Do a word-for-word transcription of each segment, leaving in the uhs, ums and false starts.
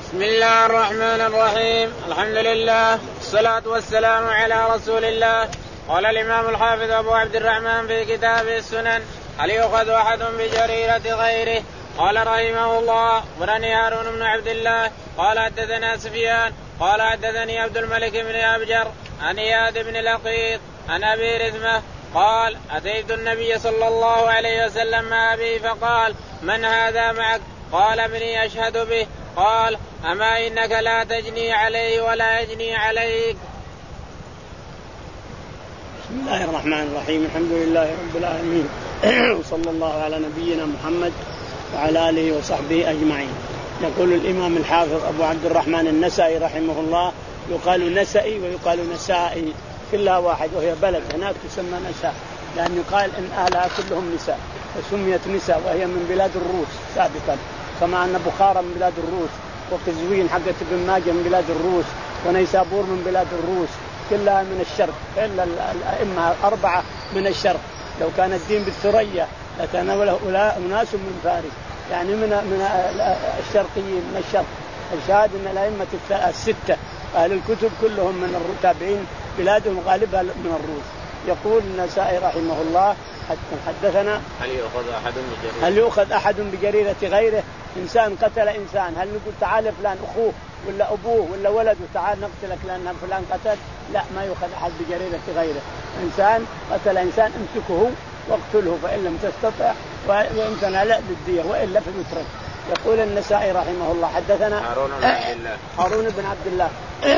بسم الله الرحمن الرحيم. الحمد لله والصلاة والسلام على رسول الله. قال الإمام الحافظ أبو عبد الرحمن في كتابه السنن: هل يؤخذ أحد بجريرة غيره؟ قال رحمه الله: أخبرني هارون بن عبد الله قال حدثنا سفيان قال حدثني عبد الملك بن أبجر عن إياد بن لقيط عن أبي رثمة قال: أتيت النبي صلى الله عليه وسلم مع أبي فقال: من هذا معك؟ قال: ابني أشهد به. قال: أما إنك لا تجني عليه ولا يجني عليك. بسم الله الرحمن الرحيم. الحمد لله رب العالمين وصلى الله على نبينا محمد وعلى آله وصحبه أجمعين. يقول الإمام الحافظ أبو عبد الرحمن النسائي رحمه الله: يقال نسائي ويقال نسائي، كلها واحد، وهي بلد هناك تسمى نساء، لأن يقال إن أهلها كلهم نساء فسميت نساء، وهي من بلاد الروس سابقا، كما أن بخارى من بلاد الروس، وقزوين حقت ابن ماجه من بلاد الروس، ونيسابور من بلاد الروس، كلها من الشرق، إلا الأئمة الأربعة من الشرق. لو كان الدين بالثريا لتناوله أناس من فارس، يعني من من الشرقيين من الشرق. الشاهد أن الأئمة الستة أهل الكتب كلهم من التابعين، بلادهم غالبها من الروس. يقول النسائي رحمه الله: حدثنا: هل يؤخذ أحد بجريرة هل يؤخذ أحد بجريرة غيره؟ إنسان قتل إنسان، هل نقول تعال فلان أخوه ولا أبوه ولا ولده تعال نقتلك لأن فلان قتل؟ لا، ما يؤخذ أحد بجريرة غيره. إنسان قتل إنسان امسكه واقتله فإن لم تستطع، وإمكن لا بالدية وإلا فيترك. يقول النسائي رحمه الله: حدثنا هارون بن عبد الله هارون بن عبد الله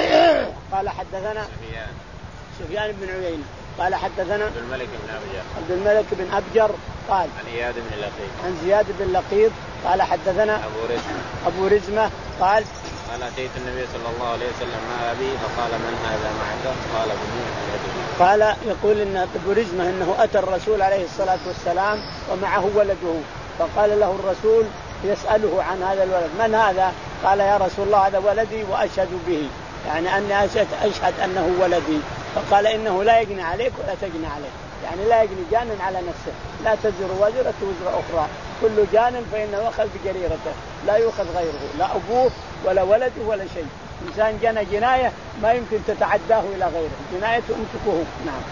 قال حدثنا سفيان سفيان بن عيينة قال حدثنا عبد الملك بن أبجر عبد الملك بن أبجر قال عن إياد بن لقيط عن زياد بن لقيط قال حدثنا أبو رزمة أبو رزمة قال قال: أتيت النبي صلى الله عليه وسلم مع أبي فقال: من هذا معك؟ قال: ابني أشهد. قال يقول إن أبو رزمة إنه أتى الرسول عليه الصلاة والسلام ومعه ولده، فقال له الرسول يسأله عن هذا الولد: من هذا؟ قال: يا رسول الله هذا ولدي وأشهد به، يعني أني أشهد أنه ولدي. فقال: إنه لا يجني عليك ولا تجني عليه، يعني لا يجني جان على نفسه، لا تزر وزرة وزر أخرى، كل جان فإنه يؤخذ بجريرته، لا يؤخذ غيره، لا أبوه ولا ولده ولا شيء. إنسان جنى جناية ما يمكن تتعداه إلى غيره، جناية أمسكه. نعم.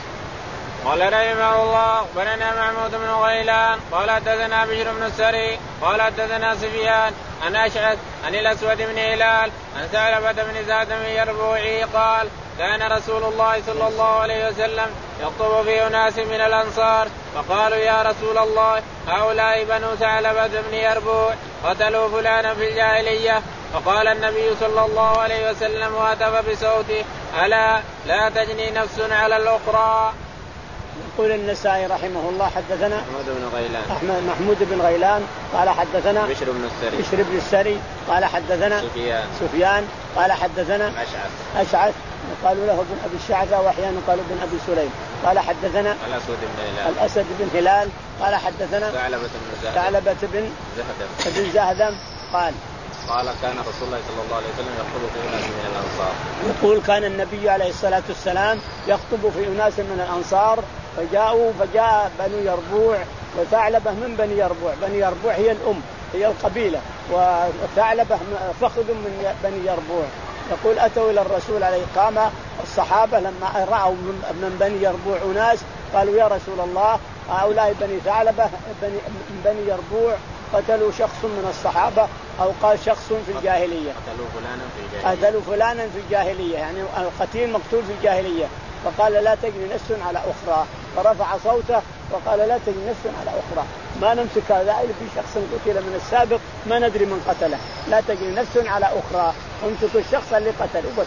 قال رحمه الله: أخبرنا محمود بن غيلان قال حدثنا بشر بن السري قال حدثنا سفيان عن أشعث عن الأسود بن هلال عن ثعلبة بن زاد بن يربوعي قال: كان رسول الله صلى الله عليه وسلم يخطب في أناس من الأنصار، فقالوا: يا رسول الله، هؤلاء بنو ثعلبة بن يربوع قتلوا فلانا في الجاهلية. فقال النبي صلى الله عليه وسلم وهتف بصوته: ألا لا تجني نفس على الأخرى. يقول النسائي رحمه الله: حدثنا محمود بن غيلان أحمد محمود بن غيلان قال حدثنا بشر بن السري بشر بن السري قال حدثنا سفيان سفيان قال حدثنا أشعث أشعث قالوا له ابن أبي الشعثة وأحيانا قالوا ابن أبي سليم قال حدثنا الأسود بن هلال الأسد بن هلال قال حدثنا ثعلبة بن زهدم ثعلبة بن زهدم بن زهدم قال قال: كان رسول الله صلى الله عليه وسلم يخطب في أناس من الأنصار. يقول كان النبي عليه الصلاة والسلام يخطب في أناس من الأنصار، فجاءوا فجاء بنو يربوع وثعلبة من بني يربوع. بني يربوع هي الأم، هي القبيلة، وثعلبة فخذ من بني يربوع. يقول: أتوا إلى الرسول عليه، قام الصحابة لما رأوا من بني يربوع أناس قالوا: يا رسول الله، هؤلاء بني ثعلبة بني بني يربوع قتلوا شخص من الصحابة، أو قال شخص في الجاهلية، قتلوا فلانا في الجاهلية قتلوا فلانا في الجاهلية، يعني القتيل مقتول في الجاهلية. فقال: لا تجني نفس على أخرى، فرفع صوته وقال: لا تجني نفس على أخرى، ما نمسك هذا في شخص قتل من السابق ما ندري من قتله، لا تجني نفس على أخرى، امسكوا الشخص اللي قتله بس.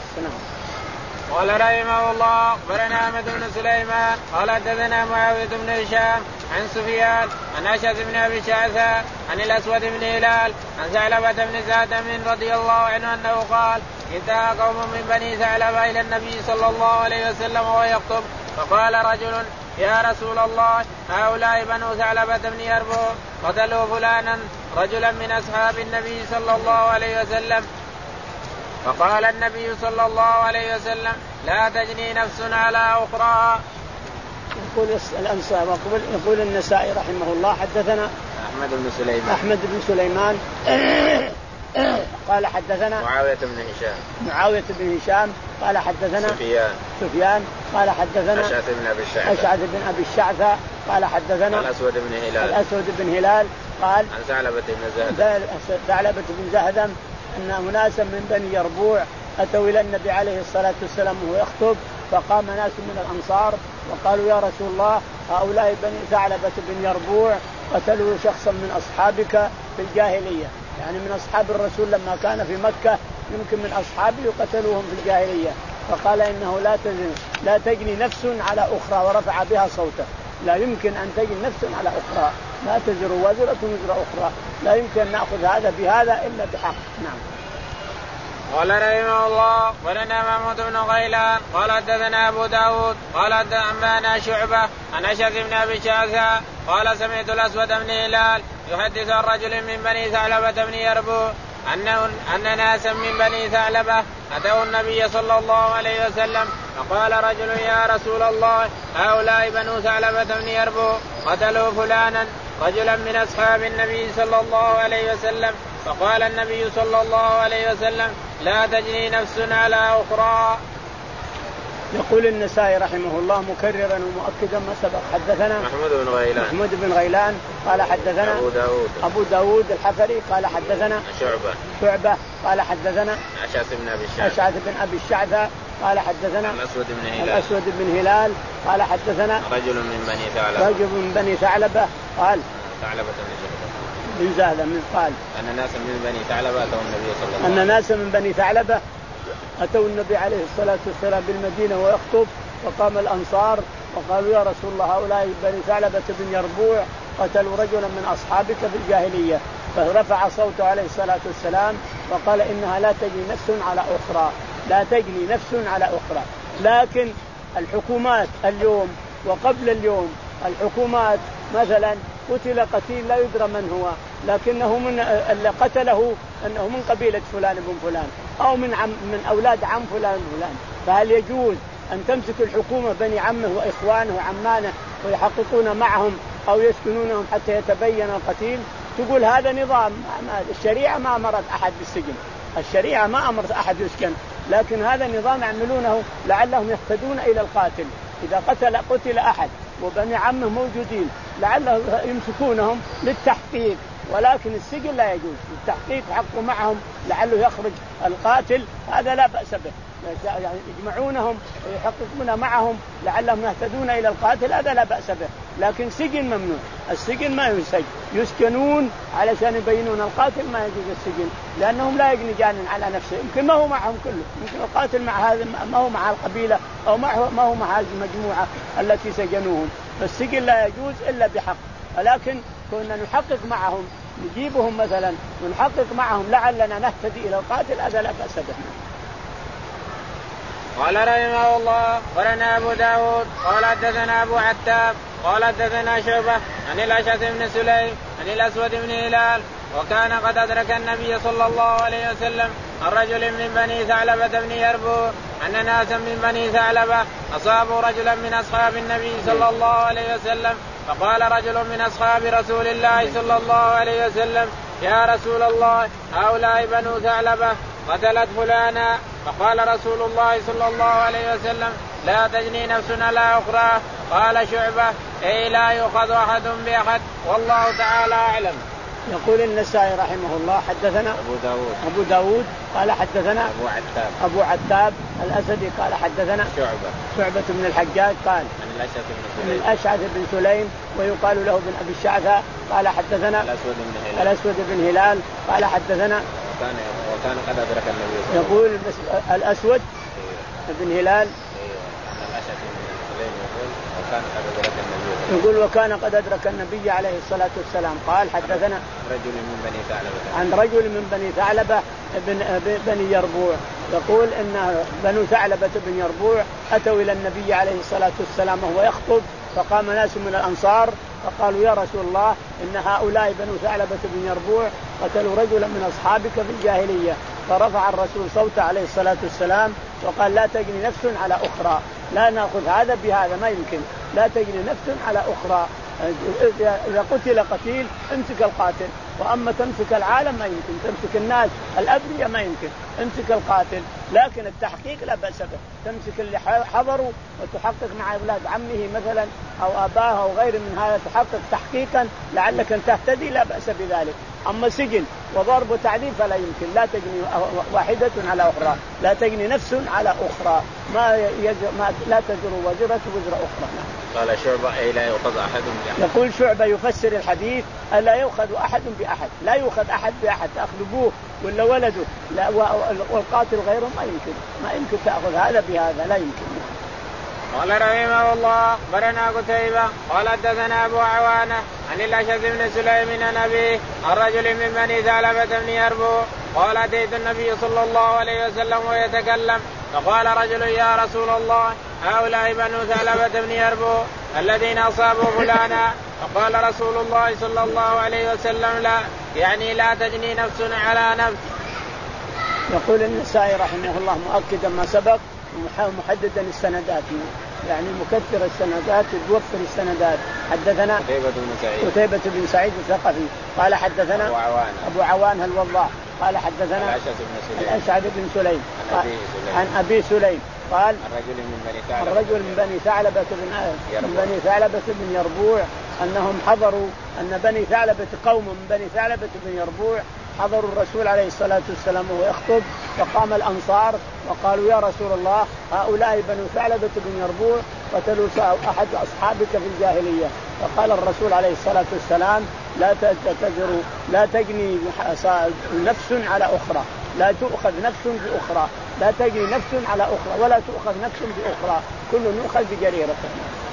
قال رحمه الله: أخبرنا أحمد بن سليمان قال حدثنا معاوية بن هشام عن سفيان عن أشعث بن أبي شعثة عن الأسود بن هلال عن ثعلبة بن زهدم رضي الله عنه أنه قال: انتهى قوم من بني ثعلبة إلى النبي صلى الله عليه وسلم وهو يخطب، فقال رجل: يا رسول الله، هؤلاء بنو ثعلبة بن يربوع قتلوا فلانا رجلا من أصحاب النبي صلى الله عليه وسلم. فقال النبي صلى الله عليه وسلم: لا تجني نفس على أخرى. يقول الأنصار يقول النسائي رحمه الله: حدثنا أحمد بن سليمان أحمد بن سليمان قال حدثنا معاوية بن هشام معاوية بن هشام قال حدثنا سفيان سفيان قال حدثنا أشعث بن أبي الشعثة أشعث بن أبي الشعثة قال حدثنا الأسود بن هلال الأسود بن هلال قال عن ثعلبة بن زهدم ثعلبة بن زهدم أن أناسا من بني يربوع أتوا إلى النبي عليه الصلاة والسلام وهو يخطب، فقام ناس من الأنصار وقالوا يا رسول الله هؤلاء بني ثعلبة بن يربوع قتلوا شخصا من أصحابك في الجاهلية، يعني من أصحاب الرسول لما كان في مكة يمكن من أصحابه قتلوهم في الجاهلية، فقال إنه لا تجني لا تجني نفس على أخرى ورفع بها صوته، لا يمكن أن تجني نفس على أخرى، لا تزر وازرة وزر أخرى، لا يمكن أن نأخذ هذا بهذا إلا بحق. نعم. قال رحمه الله ولنا محمود بن غيلان قال حدثنا أبو داود قال أنبأنا شعبة عن أشعث بن أبي الشعثة قال سمعت الأسود بن هلال يحدث عن رجل من بني ثعلبة بن يربوع أنه أن ناسا من بني ثعلبة أتوا النبي صلى الله عليه وسلم فقال رجل يا رسول الله هؤلاء بنو ثعلبة بن يربوع قتلوا فلانا رجلا من أصحاب النبي صلى الله عليه وسلم، فقال النبي صلى الله عليه وسلم لا تجني نفس على أخرى. يقول النسائي رحمه الله مكررا ومؤكدا ما سبق حدثنا محمود بن غيلان محمود بن غيلان قال حدثنا أبو داود أبو داود الحفري قال حدثنا شعبة شعبة قال حدثنا أشعث بن أبي الشعثة أشعث بن أبي الشعثة قال حدثنا الأسود بن هلال الأسود بن هلال قال حدثنا رجل من بني ثعلبة رجل من بني ثعلبة قال ثعلبة بن بن زهدة من قال أن ناسا من بني ثعلبة أتوا النبي صلى الله عليه وسلم أن ناسا من بني ثعلبة أتوا النبي عليه الصلاة والسلام بالمدينة ويخطب، وقام الأنصار وقالوا يا رسول الله هؤلاء بني ثعلبة بن يربوع قتلوا رجلا من أصحابك في الجاهلية، فرفع صوته عليه الصلاة والسلام وقال إنها لا تجني نفس على أخرى، لا تجني نفس على أخرى. لكن الحكومات اليوم وقبل اليوم الحكومات مثلا قتل قتيل لا يدرى من هو، لكنه من اللي قتله أنه من قبيلة فلان بن فلان أو من عم من أولاد عم فلان فلان، فهل يجوز أن تمسك الحكومة بني عمه وإخوانه وعمانه ويحققون معهم أو يسكنونهم حتى يتبين القتيل؟ تقول هذا نظام. الشريعة ما أمرت أحد بالسجن، الشريعة ما أمرت أحد يسكن، لكن هذا النظام يعملونه لعلهم يهتدون إلى القاتل. إذا قتل قتل أحد وبني عمه موجودين لعله يمسكونهم للتحقيق، ولكن السجن لا يجوز. التحقيق حقه معهم لعله يخرج القاتل، هذا لا بأس به، يعني يجمعونهم ويحققون معهم لعلهم يهتدون إلى القاتل، هذا لا بأس به. لكن سجن ممنوع، السجن ما يسجن، يسكنون علشان يبينون القاتل، ما يجوز السجن لأنهم لا يجني جان على نفسه، يمكن ما هو معهم كله، يمكن القاتل مع هذا ما هو مع القبيلة أو ما هو مع هذه المجموعة التي سجنوهم، فالسجن لا يجوز إلا بحق. ولكن كنا نحقق معهم، نجيبهم مثلا ونحقق معهم لعلنا نهتدي إلى القاتل، هذا لا بأس به. قال رحمه الله ولنا أبو داود قال حدثنا أبو عتاب قال حدثنا شعبة عن الأشعث بن سليم عن الأسود بن هلال وكان قد أدرك النبي صلى الله عليه وسلم الرجل من بني ثعلبة بن يربوع أن ناسا من بني ثعلبة أصابوا رجلا من أصحاب النبي صلى الله عليه وسلم، فقال رجل من أصحاب رسول الله صلى الله عليه وسلم يا رسول الله هؤلاء بنو ثعلبة قتلت فلانا، فقال رسول الله صلى الله عليه وسلم لا تجني نفس على أخرى. قال شعبة أي لا يؤخذ أحد بأحد والله تعالى أعلم. يقول النسائي رحمه الله حدثنا أبو داود أبو داود قال حدثنا أبو عتاب أبو عتاب الأسدي قال حدثنا شعبة شعبة بن الحجاج قال عن الأشعث بن سليم الأشعث بن سليم ويقال له بن أبي الشعثة قال حدثنا الأسود بن هلال الأسود بن هلال قال حدثنا وكان وكان قد أدرك النبي صلى الله عليه وسلم. يقول الأسود بن هلال يقول وكان قد أدرك النبي عليه الصلاة والسلام. قال حدثنا رجل من بني ثعلبة عن رجل من بني ثعلبة بن بني يربوع، يقول إن بنو ثعلبة بن يربوع أتوا إلى النبي عليه الصلاة والسلام وهو يخطب، فقام ناس من الأنصار فقالوا يا رسول الله إن هؤلاء بنو ثعلبة بن يربوع قتلوا رجلا من أصحابك في الجاهلية، فرفع الرسول صوته عليه الصلاة والسلام وقال لا تجني نفس على أخرى، لا نأخذ هذا بهذا، ما يمكن، لا تجني نفس على أخرى، إذا قتل قتيل امسك القاتل، وأما تمسك العالم ما يمكن، تمسك الناس الأبرياء ما يمكن، امسك القاتل. لكن التحقيق لا بأس به، تمسك اللي حضروا وتحقق مع أولاد عمه مثلا أو آباه أو غير من هذا، تحقق تحقيقا لعلك أن تهتدي، لا بأس بذلك. أما سجن وضرب وتعذيب فلا يمكن، لا تجني واحدة على أخرى، لا تجني نفس على أخرى، ما, يجر ما لا تجر وزرة وزر أخرى. قال شعبة أي لا يؤخذ أحد بأحد. يقول شعبة يفسر الحديث ألا يؤخذ أحد بأحد، لا يؤخذ أحد بأحد، تأخذ أبوه ولا ولده لا، والقاتل غيره ما يمكن، ما يمكن تأخذ هذا بهذا، لا يمكن. قال رحمه الله برنا قتيبة قال حدثنا أبو عوانة عن الأشعث بن سليم عن أبيه عن رجل من بني ثعلبة بن يربوع قال أتيت النبي صلى الله عليه وسلم ويتكلم فقال رجل يا رسول الله هؤلاء بنو ثعلبة بن يربوع الذين أصابوا فلانا، فقال رسول الله صلى الله عليه وسلم لا، يعني لا تجني نفس على نفس. يقول النسائي رحمه الله مؤكدا ما سبق ومحددا السندات، يعني مكثر السندات توفر السندات. حدثنا قتيبة بن سعيد قتيبة بن سعيد الثقفي قال حدثنا أبو عوان أبو عوان الوضاح قال حدثنا الأشعث بن سليم عن أبي سليم قال الرجل من بني ثعلبة الرجل من بني ثعلبة بن بني ثعلبة بن يربوع أنهم حضروا أن بني ثعلبة قوم من بني ثعلبة بن يربوع حضروا الرسول عليه الصلاة والسلام وهو يخطب، فقام الأنصار وقالوا يا رسول الله هؤلاء بنو ثعلبة بن يربوع قتلوا أحد أصحابك في الجاهلية. فقال الرسول عليه الصلاة والسلام لا تجر لا تجني نفس على أخرى، لا تؤخذ نفس بأخرى، لا تجني نفس على أخرى ولا تؤخذ نفس بأخرى، كل يؤخذ بجريرته.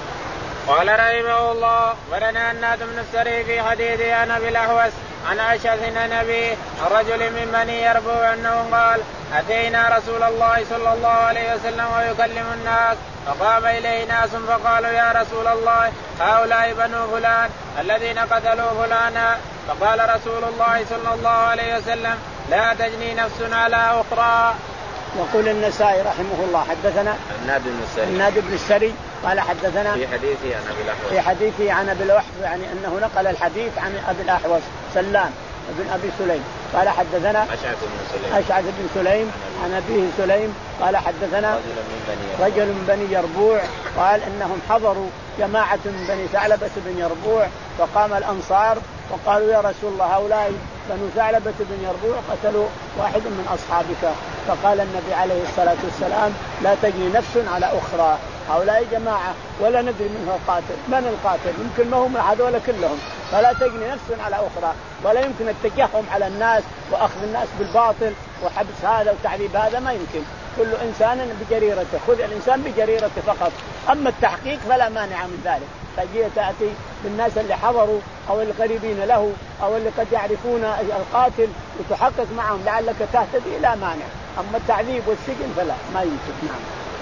قال رحمه الله ورنا الناد بن السري في حديث أنا بالأحوس عن أشعث عن أبيه الرجل من بني يربوع أنه قال أتينا رسول الله صلى الله عليه وسلم ويكلم الناس، فقام إليه ناس فقالوا يا رسول الله هؤلاء بنو فلان الذين قتلوا فلانا، فقال رسول الله صلى الله عليه وسلم لا تجني نفس على أخرى. يقول النسائي رحمه الله حدثنا الناد بن السري الناد بن السري قال حدثنا في حديثه عن أبي الأحوص في حديثه عن أبي الأحوص، يعني أنه نقل الحديث عن أبي الأحوص سلام بن أبي سليم قال حدثنا أشعث بن سليم أشعث بن سليم عن أبيه سليم قال حدثنا رجل من بني يربوع قال إنهم حضروا جماعة من بني ثعلبة بن يربوع، فقام الأنصار وقالوا يا رسول الله هؤلاء بنو ثعلبة بن يربوع قتلوا واحد من أصحابك، فقال النبي عليه الصلاة والسلام لا تجني نفس على أخرى، هؤلاء جماعة ولا ندري منه القاتل، من القاتل يمكن ما هم هذول كلهم، فلا تجني نفس على أخرى، ولا يمكن التجهم على الناس وأخذ الناس بالباطل وحبس هذا وتعذيب هذا، ما يمكن، كل إنسان بجريرته، خذ الإنسان بجريرته فقط، أما التحقيق فلا مانع من ذلك، تجي تأتي بالناس اللي حضروا أو القريبين له أو اللي قد يعرفون القاتل وتحقق معهم لعلك تهتدي، لا مانع، أما التعذيب والسجن فلا ما يمكن. نعم.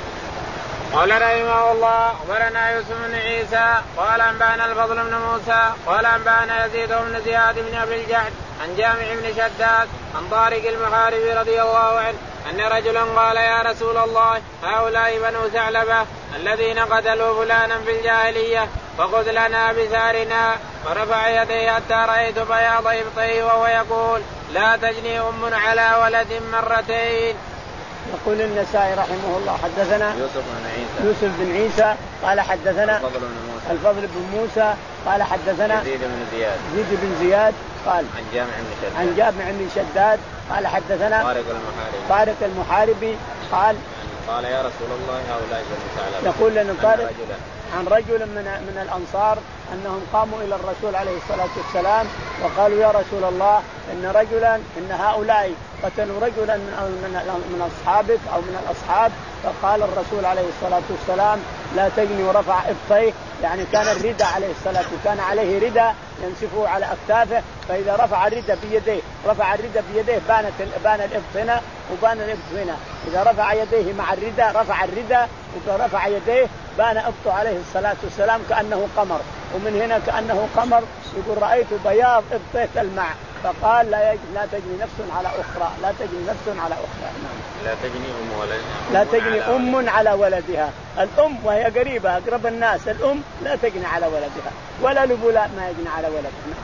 قال رحمه الله أخبرنا يوسف بن عيسى قال أنبأنا الفضل بن موسى قال أنبأنا يزيد بن زياد بن أبي الجعد عن جامع بن شداد عن طارق المحاربي رضي الله عنه أن رجلا قال يا رسول الله هؤلاء بنو ثعلبة الذين قتلوا فلانا في الجاهلية فخذ لنا بثارنا، فرفع يديه حتى رأيت بياض إبطيه وهو يقول لا تجني أم على ولد مرتين. يقول النسائي رحمه الله حدثنا يوسف بن عيسى يوسف بن عيسى قال حدثنا الفضل بن موسى الفضل بن موسى قال حدثنا يزيد بن زياد يزيد بن زياد قال عن جامع بن شداد عن جامع بن شداد قال حدثنا طارق المحاربي طارق المحاربي قال قال يا رسول الله هؤلاء بنو ثعلبة، يقول لنا طارق عن رجل من من الأنصار أنهم قاموا إلى الرسول عليه الصلاة والسلام وقالوا يا رسول الله إن رجلا إن هؤلاء قتلوا رجلا من من من أصحابك أو من الأصحاب، فقال الرسول عليه الصلاة والسلام لا تجني، ورفع إبطيه، يعني كان الردى عليه الصلاة وكان عليه ردى ينسفه على أكتافه، فإذا رفع الردى بيديه رفع الردى بيديه بانت بان الإبط هنا وبان الإبط هنا، إذا رفع يديه مع الردى رفع الردى ورفع يديه بان إبطه عليه الصلاة والسلام كأنه قمر، ومن هنا كأنه قمر، يقول رأيت بياض إبطيه الماء، فقال لا لا تجني نفس على أخرى، لا تجني نفس على أخرى. نعم. لا تجني أم ولدها. لا تجني أم على ولدها. الأم وهي قريبة أقرب الناس، الأم لا تجني على ولدها، ولا الأب لا ما يجني على ولدها.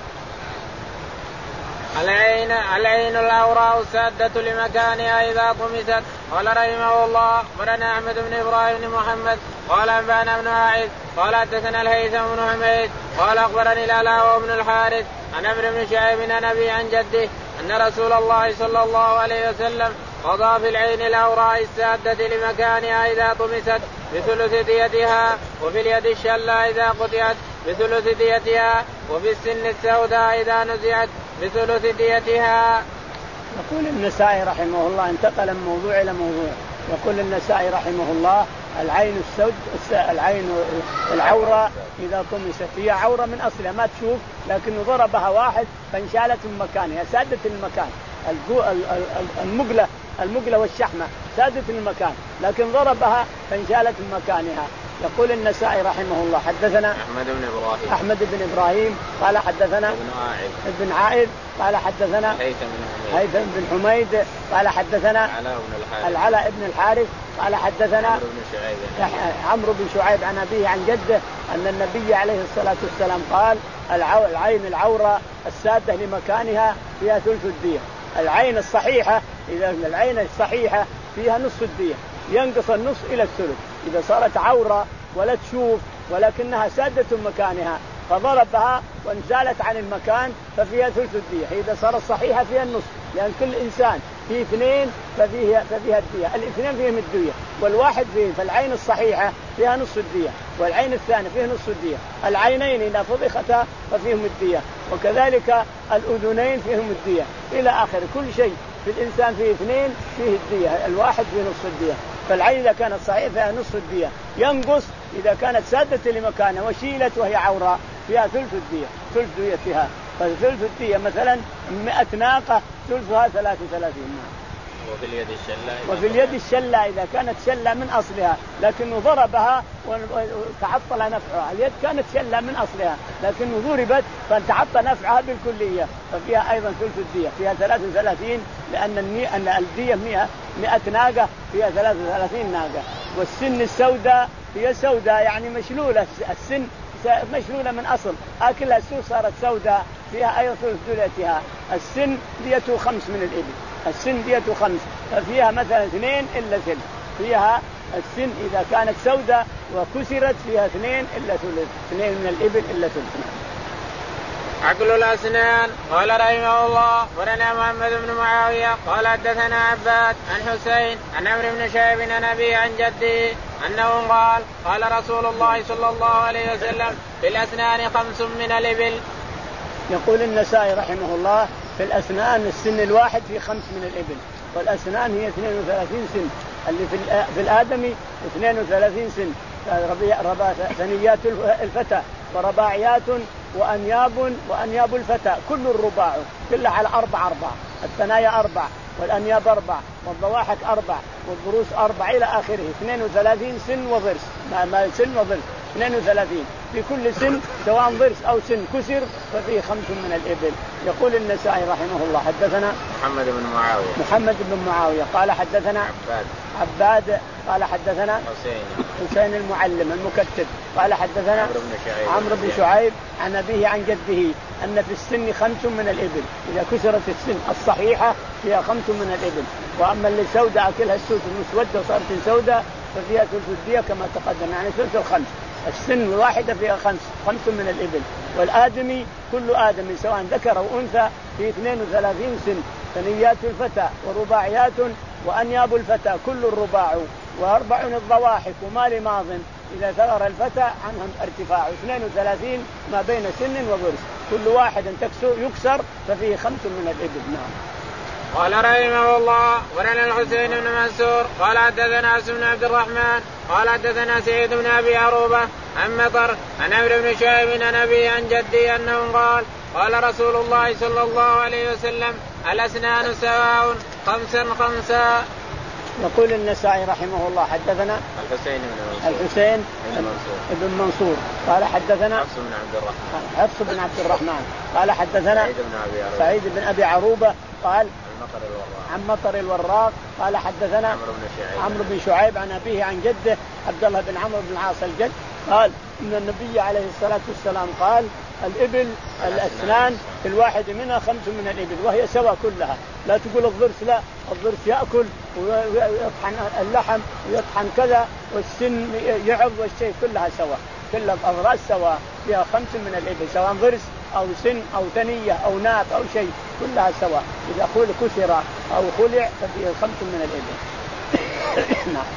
العين العين الأوراء السادة لمكانها إذا طمست. قال رحمه الله أخبرنا أحمد بن إبراهيم بن محمد قال أنبأنا بن واعظ قال حدثنا الهيثم بن حميد قال أخبرني العلاء بن الحارث عن عمرو بن شعيب عن أبيه عن جده أن رسول الله صلى الله عليه وسلم قضى في العين الأوراء السادة لمكانها إذا طمست بثلث ديتها، وفي اليد الشلة إذا قطعت بثلث ديتها، وفي السن السوداء إذا نزعت بثلث ديتها. يقول النسائي رحمه الله، انتقل من موضوع إلى موضوع. يقول النسائي رحمه الله العين السود العين العورة إذا طمست هي عورة من أصلها ما تشوف، لكنه ضربها واحد فانشالت من مكانها، سادت المكان. المقلة المقلة والشحمة سادت المكان، لكن ضربها فانشالت من مكانها. يقول النسائي رحمه الله حدثنا أحمد بن إبراهيم أحمد بن إبراهيم قال حدثنا ابن عائذ ابن عائذ قال حدثنا هيثم بن حميد قال حدثنا العلاء بن الحارث قال حدثنا عمرو بن شعيب عن أبيه عن جده أن النبي عليه الصلاة والسلام قال العين العورة السادة لمكانها فيها ثلث الدية. العين الصحيحة إذا العين الصحيحة فيها نصف الدية، ينقص النص إلى الثلث. إذا صارت عورة ولا تشوف ولكنها سادة مكانها فضربها وانزالت عن المكان ففيها ثلث الدية. إذا صارت صحيحة فيها النصف، لأن كل إنسان فيه اثنين ففيه ففيها الدية، الاثنين فيهم الدية والواحد فيه. فالعين الصحيحة فيها نصف الدية والعين الثانية فيها نصف الدية. العينين إذا فضختا ففيهم الدية، وكذلك الأذنين فيهم الدية إلى آخر. كل شيء في الإنسان فيه اثنين فيه الدية، الواحد فيه نصف الدية. فالعين إذا كانت صحيحة فيها نصف الدية، ينقص إذا كانت سادة لمكانها وشيلت وهي عوراء فيها ثلث الدية، ثلث ديتها. فثلث الدية مثلا مئة ناقة ثلثها ثلاث وثلاثين. وفي اليد الشلة وفي اليد الشلة إذا كانت شلة من أصلها لكنه ضربها وتعطل نفعها. اليد كانت شلة من أصلها لكنه ضربت فتعطل نفعها بالكلية، ففيها أيضا ثلث الدية، فيها ثلاث وثلاثين، لأن أن الدية مئة مئة ناقة فيها ثلاث وثلاثين ناقة. والسن السوداء هي سوداء يعني مشلولة، السن مشلولة من أصل أكلها السوس صارت سوداء فيها أيضا ثلث ديتها. السن ديته خمس من الإبل، السن ديته خمس، ففيها مثلا اثنين إلا ثلث. فيها السن إذا كانت سوداء وكسرت فيها اثنين إلا ثلث، اثنين من الإبل إلا ثلث. عقل الأسنان. قال رحمه الله ورنا محمد بن معاوية قال حدثنا عباد عن حسين عن عمرو بن شعيب عن أبيه عن جده أنه قال قال رسول الله صلى الله عليه وسلم في الأسنان خمس من الإبل. يقول النسائي رحمه الله في الأسنان السن الواحد في خمس من الإبل، والأسنان هي اثنين وثلاثين سن، اللي في في الآدمي اثنين وثلاثين سن، ثنيات الفتى ورباعيات وأنياب وأنياب الفتى كل الرباع كلها على أربع أربع، الثنايا أربع والأنياب أربع والضواحك أربع والضروس أربع إلى آخره. اثنين وثلاثين سن وضرس، ما سن وضرس اثنين وثلاثين في كل سن، سواء ضرس أو سن كسر ففيه خمس من الإبل. يقول النسائي رحمه الله حدثنا محمد بن معاوية محمد بن معاوية قال حدثنا عباد عباد قال حدثنا حسين حسين المعلم المكتب قال حدثنا عمرو بن شعيب عن أبيه عن جده أن في السن خمس من الإبل. إذا كسرت السن الصحيحة فيها خمس من الإبل، وأما اللي سوداء أكلها السوس المسودة وصارت سوداء ففيها ثلث الدية كما تقدم، يعني ثلث الخمس. السن الواحدة فيها خمس خمس من الإبل. والآدمي كل آدمي سواء ذكر أو أنثى في اثنين وثلاثين سن، ثنيات الفتى ورباعيات وأنياب الفتى كل الرباع، وأربع الضواحك وما لماض إذا ثغر الفتى عنهم ارتفاع. اثنين وثلاثين ما بين سن وضرس، كل واحد يكسر ففيه خمس من الإبل. نعم. قال رحمه الله ورنا الحسين بن منصور قال حدثنا اسم بن عبد الرحمن قال حدثنا سعيد بن أبي عروبة عن مطر عن عمرو بن شعيب عن أبيه عن جدي أنه قال قال رسول الله صلى الله عليه وسلم الأسنان سواء خمسا خمسا. يقول النسائي رحمه الله حدثنا الحسين بن منصور الحسين بن منصور بن منصور قال حدثنا حفص بن عبد الرحمن حفص بن عبد الرحمن قال حدثنا سعيد بن أبي عروبة سعيد بن أبي عروبة قال المطر الوراق عن مطر الوراق قال حدثنا عمرو بن شعيب عمرو بن شعيب عن أبيه عن جده عبد الله بن عمرو بن العاص الجد قال إن النبي عليه الصلاة والسلام قال الإبل الأسنان في الواحد منها خمس من الإبل وهي سوا كلها. لا تقول الضرس، لا، الضرس يأكل ويطحن اللحم ويطحن كذا والسن يعض والشيء كلها سوا، كل الأضراس سوا فيها خمس من الإبل سواء ضرس أو سن أو ثنية أو ناب أو شيء كلها سوا. إذا خل كسر أو خلع ففيه خمس من الإبل. نعم.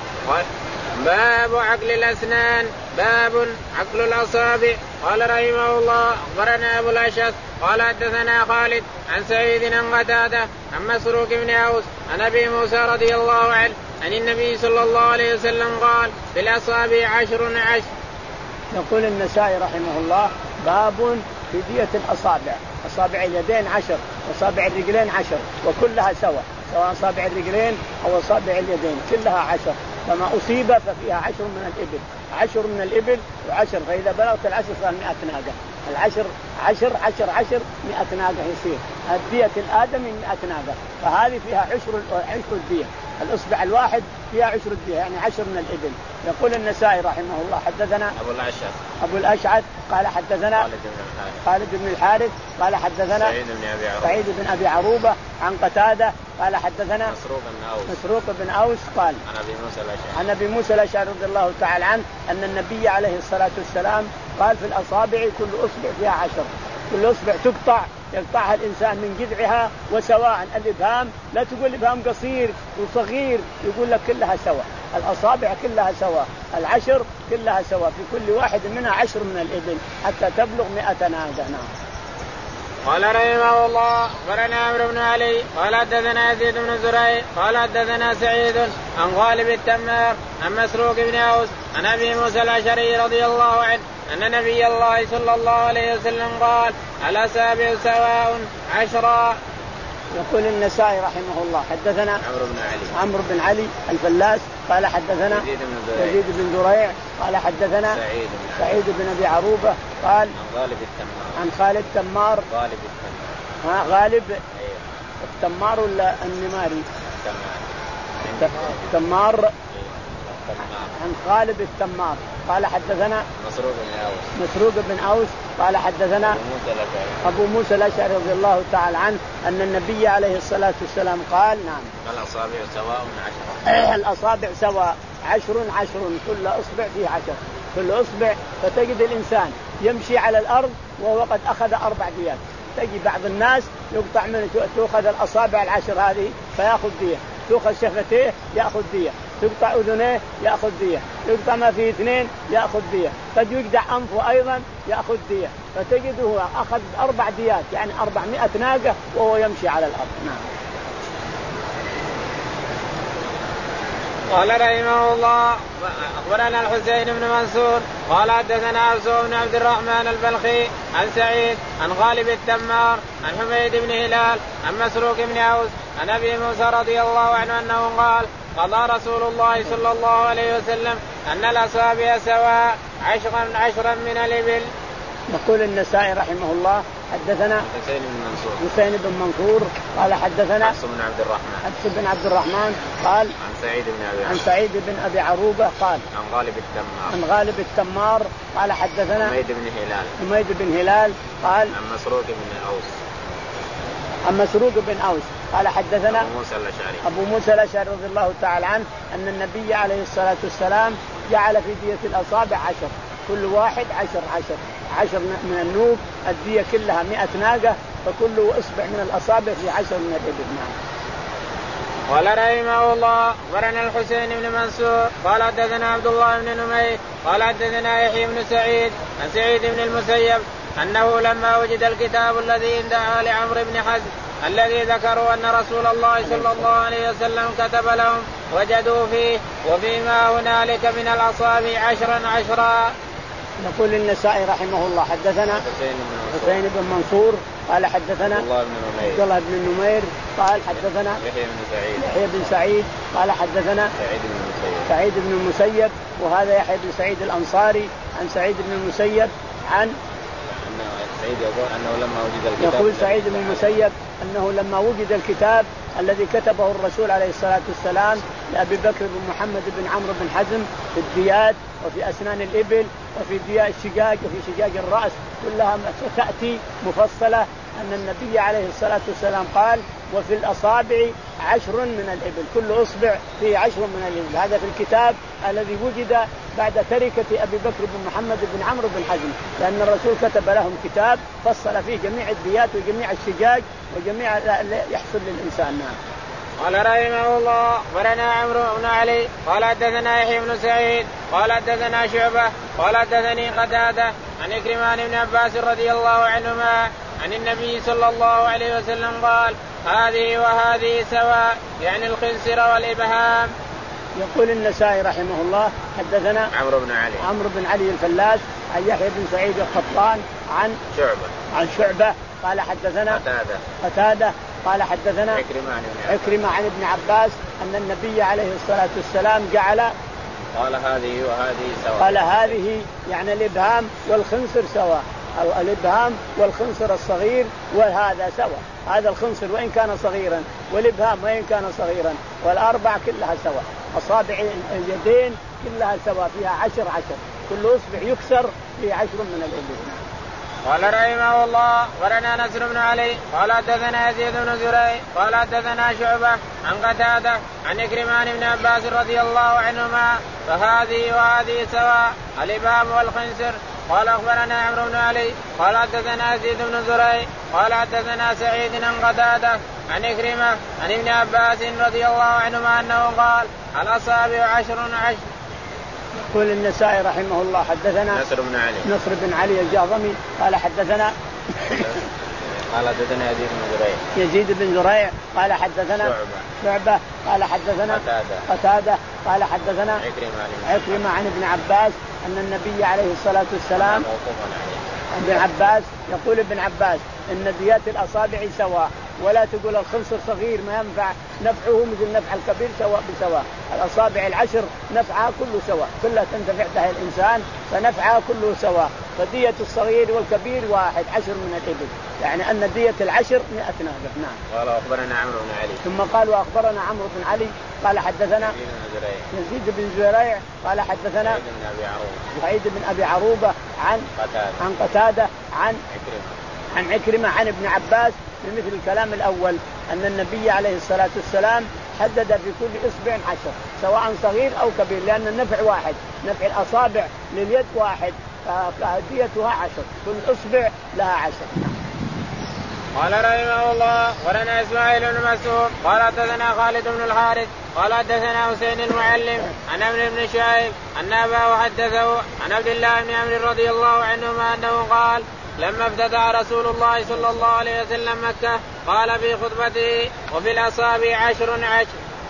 باب عقل الأسنان. باب عقل الأصابع. قال رحمه الله أخبرنا أبو الأشعث قال حدثنا خالد عن سعيد عن قتادة عن مسروق بن أوس عن أبي موسى رضي الله عنه عن النبي صلى الله عليه وسلم قال في الأصابع عشر عشر. يقول النسائي رحمه الله باب في دية الأصابع. أصابع اليدين عشر، أصابع الرجلين عشر، وكلها سوا، سواء أصابع الرجلين أو أصابع اليدين كلها عشر. فما أصيب ففيها عشر من الإبل، عشر من الإبل وعشر، فإذا بلغت العشر صار مئة ناقة. العشر عشر عشر عشر مئة ناقة يصير. الدية الآدمي مئة ناقة، فهذه فيها عشر عشر الدية. الإصبع الواحد فيها عشر الدية يعني عشر من الإبل. يقول النسائي رحمه الله حدثنا أبو الأشعث أبو الأشعث قال حدثنا خالد بن الحارث قال حدثنا سعيد بن أبي عروبة, سعيد بن أبي عروبة عن قتادة قال حدثنا مسروق بن أوس مسروق بن أوس قال عن أبي موسى الأشعري عن أبي موسى الأشعري رضي الله تعالى عنه أن النبي عليه الصلاة والسلام قال في الأصابع كل أصبع فيها عشر، كل أصبع تقطع يقطعها الإنسان من جذعها، وسواء الإبهام لا تقول إبهام قصير وصغير، يقول لك كلها سوا، الأصابع كلها سوا، العشر كلها سوا، في كل واحد منها عشر من الإبل حتى تبلغ مئة ناقة. قال رحمه الله أخبرنا عمرو بن علي قال حدثنا يزيد بن زريع قال حدثنا سعيد عن غالب التمار عن مسروق بن أوس عن أبي موسى الأشعري رضي الله عنه أن نبي الله صلى الله عليه وسلم قال الأصابع سواء عشرا. يقول النسائي رحمه الله حدثنا عمرو بن علي عمرو بن علي الفلاس قال حدثنا يزيد بن زريع, يزيد بن زريع قال حدثنا سعيد بن, سعيد بن أبي عروبة قال عن غالب التمار عن خالد تمار غالب التمار ها غالب أيوه. التمار ولا النماري التمار التمار أيوه. عن خالد التمار قال حدثنا مسروق بن أوس مسروق بن أوس قال حدثنا أبو موسى الأشعري رضي الله تعالى عنه أن النبي عليه الصلاة والسلام قال نعم الأصابع سواء عشر الأصابع سواء عشر عشر، كل أصبع فيه عشر، كل أصبع. فتجد الإنسان يمشي على الأرض وهو قد أخذ أربع ديات. تجي بعض الناس يقطع منه، تأخذ الأصابع العشر هذه فيأخذ دية، تأخذ شفتيه يأخذ دية، تقطع أذنيه يأخذ دية، يقطع ما فيه اثنين يأخذ دية، قد يقطع أنفه أيضا يأخذ دية. فتجده أخذ أربع ديات يعني أربعمائة ناقة وهو يمشي على الأرض. نعم. قال رحمه الله أخبرنا الحسين بن منصور قال حدثنا عبسو بن عبد الرحمن البلخي عن سعيد عن غالب التمار عن حميد بن هلال عن مسروق بن أوس عن أبي موسى رضي الله عنه أنه قال قضى رسول الله صلى الله عليه وسلم أن الأصابع سواء عشرا عشرا من الإبل. يقول النسائي رحمه الله حدثنا حسين بن منصور حسين بن منصور قال حدثنا حفص بن عبد الرحمن حفص بن عبد الرحمن قال عن سعيد بن أبي عن سعيد بن أبي عروبة قال عن غالب التمار عن غالب التمار قال حدثنا حميد بن هلال حميد بن هلال قال عن مسروق بن أوس عن مسروق بن أوس قال حدثنا أبو موسى الأشعري أبو موسى الأشعري رضي الله تعالى عنه أن النبي عليه الصلاة والسلام جعل في دية الأصابع عشر، كل واحد عشر عشر عشر من النوب، الدية كلها مئة ناقة، فكل إصبع من الأصابع في عشر من الإبل. نعم. قال رحمه الله أخبرنا الحسين بن منصور قال حدثنا عبد الله بن نمير قال حدثنا يحيى بن سعيد عن سعيد بن المسيب أنه لما وجد الكتاب الذي عند آل عمرو بن حزم الذي ذكروا أن رسول الله صلى الله عليه وسلم كتب لهم وجدوا فيه وفيما هنالك من الأصابع عشرا عشرا. يقول النسائي رحمه الله حدثنا حسين بن منصور قال حدثنا عبد الله بن نمير قال حدثنا يحيى بن سعيد يحيى بن سعيد قال حدثنا سعيد بن المسيب سعيد بن المسيب وهذا يحيى بن سعيد الأنصاري عن سعيد بن المسيب عن سعيد يقول أنه لما وجد الكتاب يقول سعيد بن المسيب أنه لما وجد الكتاب الذي كتبه الرسول عليه الصلاة والسلام لأبي بكر بن محمد بن عمرو بن حزم في الديات وفي أسنان الإبل وفي دياء الشجاج وفي شجاج الرأس كلها تأتي مفصلة أن النبي عليه الصلاة والسلام قال وفي الأصابع عشر من الإبل كل أصبع فيه عشر من الإبل. هذا في الكتاب الذي وجد بعد تركة أبي بكر بن محمد بن عمرو بن حزم لأن الرسول كتب لهم كتاب فصل فيه جميع الديات وجميع الشجاج وجميع يحصل للإنسان. قال رحمه الله أخبرنا عمرو بن علي قال حدثنا يحيى بن سعيد قال حدثنا شعبة قال حدثني قتادة عن عكرمة بن عباس رضي الله عنهما عن النبي صلى الله عليه وسلم قال هذه وهذه سواء يعني الخنصر والإبهام. يقول النسائي رحمه الله حدثنا عمرو بن علي عمرو بن علي الفلاس عن يحيى بن سعيد القطان عن شعبة عن شعبة قال حدثنا قتادة قتادة قال حدثنا عكرمة عن ابن عباس أن النبي عليه الصلاة والسلام جعل قال هذه وهذه سواء قال هذه يعني الإبهام والخنصر سواء الإبهام والخنصر الصغير وهذا سواء هذا الخنصر وإن كان صغيرا والإبهام وإن كان صغيرا والأربع كلها سواء أصابع اليدين كلها سواء فيها عشر عشر كل أصبع يكسر فيه عشر من الإبل. قال رحمه الله ورنا نصر بن علي قال حدثنا يزيد بن زريع قال حدثنا شعبة عن قتادة عن عكرمة بن عباس رضي الله عنهما فهذه وهذه سواء الإبهام والخنصر. قال أخبرنا عمرو بن علي قال حدثنا يزيد بن زريع قال حدثنا سعيد عن قتادة عن عكرمة عن ابن عباس رضي الله عنهما أنه قال الأصابع عشر عشر. يقول النسائي رحمه الله حدثنا نصر بن علي نصر بن علي الجاضمي قال حدثنا قال حدثنا يزيد بن زريع يزيد بن زريع قال حدثنا شعبة قال حدثنا قتادة قتادة قال حدثنا عكرمة عن ابن عباس أن النبي عليه الصلاة والسلام ابن عباس يقول ابن عباس إن ديات الأصابع سواء ولا تقول الخنصر صغير ما ينفع نفعه مثل نفع الكبير سواء بسواء. الأصابع العشر نفعها كله سواء كلها تنتفع بها الإنسان فنفعها كله سواء فدية الصغير والكبير واحد عشر من الإبل يعني أن دية العشر مئة ناقة. نعم. قال أخبرنا عمرو بن علي ثم قال وأخبرنا عمرو بن علي قال حدثنا يزيد بن زريع قال حدثنا سعيد بن أبي عروبة عن قتادة عن قتادة عن عكرمة عن عكرمة عن ابن عباس بمثل الكلام الأول أن النبي عليه الصلاة والسلام حدد في كل إصبع عشر سواء صغير أو كبير لأن النفع واحد نفع الأصابع لليد واحد فهديتها عشر كل إصبع لها عشر. قال رحمه الله ولنا إسماعيل بن مسعود قال حدثنا خالد بن الحارث قال حدثنا حسين المعلم عن عمرو بن شعيب أن أباه حدثه عن عبد الله بن عمرو رضي الله عنهما أنه قال لما افتتح رسول الله صلى الله عليه وسلم مكة قال في خطبته وفي الأصابع عشر عشر.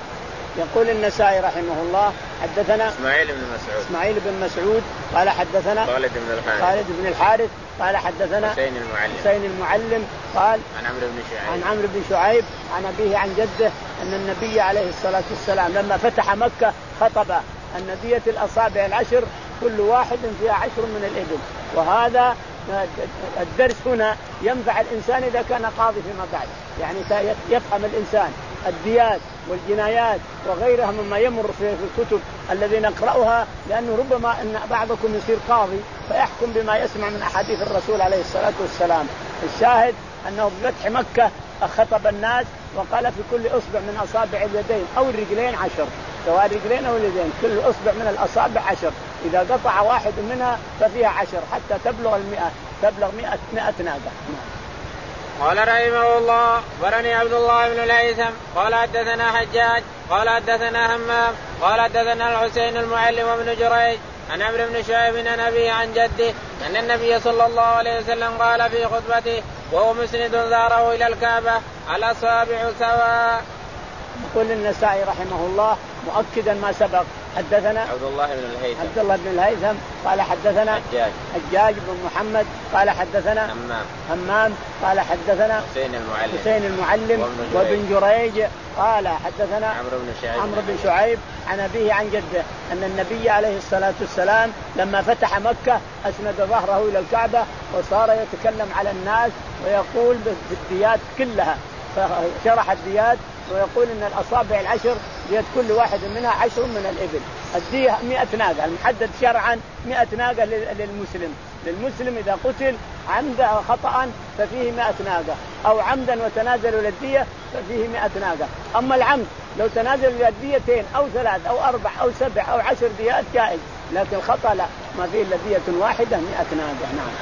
يقول النسائي رحمه الله حدثنا إسماعيل بن مسعود إسماعيل بن مسعود قال حدثنا خالد بن الحارث خالد بن الحارث قال حدثنا حسين المعلم حسين المعلم قال عن عمرو بن شعيب عن عمرو بن شعيب عن أبيه عن جده أن النبي عليه الصلاة والسلام لما فتح مكة خطب أن دية الأصابع العشر كل واحد فيها عشر من الإبل. وهذا الدرس هنا ينفع الإنسان إذا كان قاضي فيما بعد يعني يفهم الإنسان الديات والجنايات وغيرها مما يمر في الكتب الذي نقرأها لأنه ربما أن بعضكم يصير قاضي فيحكم بما يسمع من أحاديث الرسول عليه الصلاة والسلام. الشاهد أنه بفتح مكة خطب الناس وقال في كل أصبع من أصابع اليدين أو الرجلين عشر سواء الرجلين أو اليدين كل أصبع من الأصابع عشر إذا قطع واحد منها ففيها عشر حتى تبلغ المئة تبلغ مئة مئة ناقة. قال رحمه الله برني عبد الله بن الهيثم قال حدثنا حجاج قال حدثنا همام قال حدثنا الحسين المعلم بن جريج عن عمرو بن شعيب عن أبيه عن جده أن النبي صلى الله عليه وسلم قال في خطبته وهو مسند ظهره إلى الكعبة الأصابع سواء. يقول النسائي رحمه الله مؤكدا ما سبق حدثنا عبد الله بن الهيثم عبد الله بن الهيثم قال حدثنا حجاج حجاج بن محمد قال حدثنا همام همام قال حدثنا حسين المعلم حسين المعلم وابن جريج قال حدثنا عمرو بن شعيب عمرو بن شعيب عن أبيه عن جده أن النبي عليه الصلاة والسلام لما فتح مكة أسند ظهره إلى الكعبة وصار يتكلم على الناس ويقول بالديات كلها، فشرح الديات ويقول إن الأصابع العشر ديت كل واحد منها عشر من الإبل، الدية مئة ناقة، المحدد شرعا مئة ناقة للمسلم، للمسلم إذا قتل عمدا خطأ ففيه مئة ناقة، أو عمدا وتنازلوا للدية ففيه مئة ناقة. أما العمد لو تنازلوا للديتين أو ثلاث أو أربع أو سبع أو عشر ديات جائز، لكن الخطأ لا، ما فيه إلا دية واحدة مئة ناقة. نعم.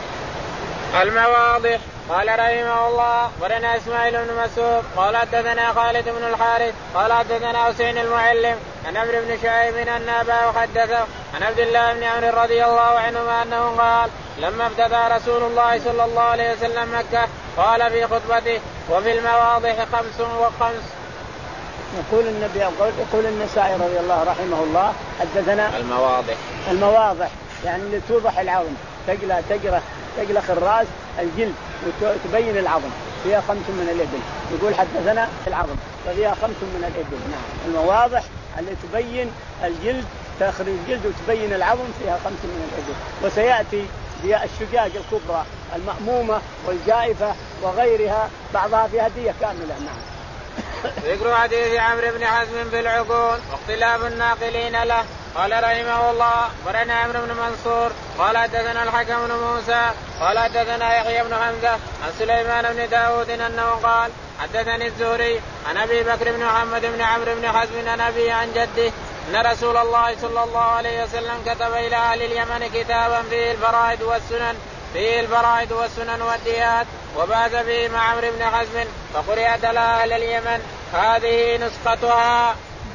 المواضح. قال رحمه الله ولنا اسماعيل بن مسعود قال حدثنا خالد بن الحارث قال حدثنا حسين المعلم عن عمرو بن شعيب ان اباه حدثه عن عبد الله بن عمرو رضي الله عنهما انه قال لما ابتدأ رسول الله صلى الله عليه وسلم مكة قال في خطبته وفي المواضح خمس وخمس. يقول النبي يقول النسائي رضي الله رحمه الله حدثنا المواضح المواضح يعني اللي توضح العظم، تقلى تقرأ تقلخ الراس الجلد وتبين العظم، فيها خمس من الإبل. يقول حدثنا العظم ففيها خمس من الإبل. نعم. المواضح اللي تبين الجلد تخرج الجلد وتبين العظم فيها خمس من الإبل. وسيأتي دياء الشجاج الكبرى المأمومة والجائفة وغيرها بعضها فيها دية كاملة. نعم. ذكر حديث عمرو بن حزم في العقول واختلاف الناقلين له. قال رحمه الله برنا عمرو بن منصور قال حدثنا الحكم بن موسى قال حدثنا يحيى بن حمزة عن سليمان بن داود أنه قال حدثني الزهري عن أبي بكر بن محمد بن عمرو بن حزم عن أبيه عن جده أن رسول الله صلى الله عليه وسلم كتب إلى أهل اليمن كتابا فيه الفرائض والسنن فيه الفرائض والسنن والديات وبعث به مع عمرو بن حزم فقرئت على أهل اليمن هذه نسختها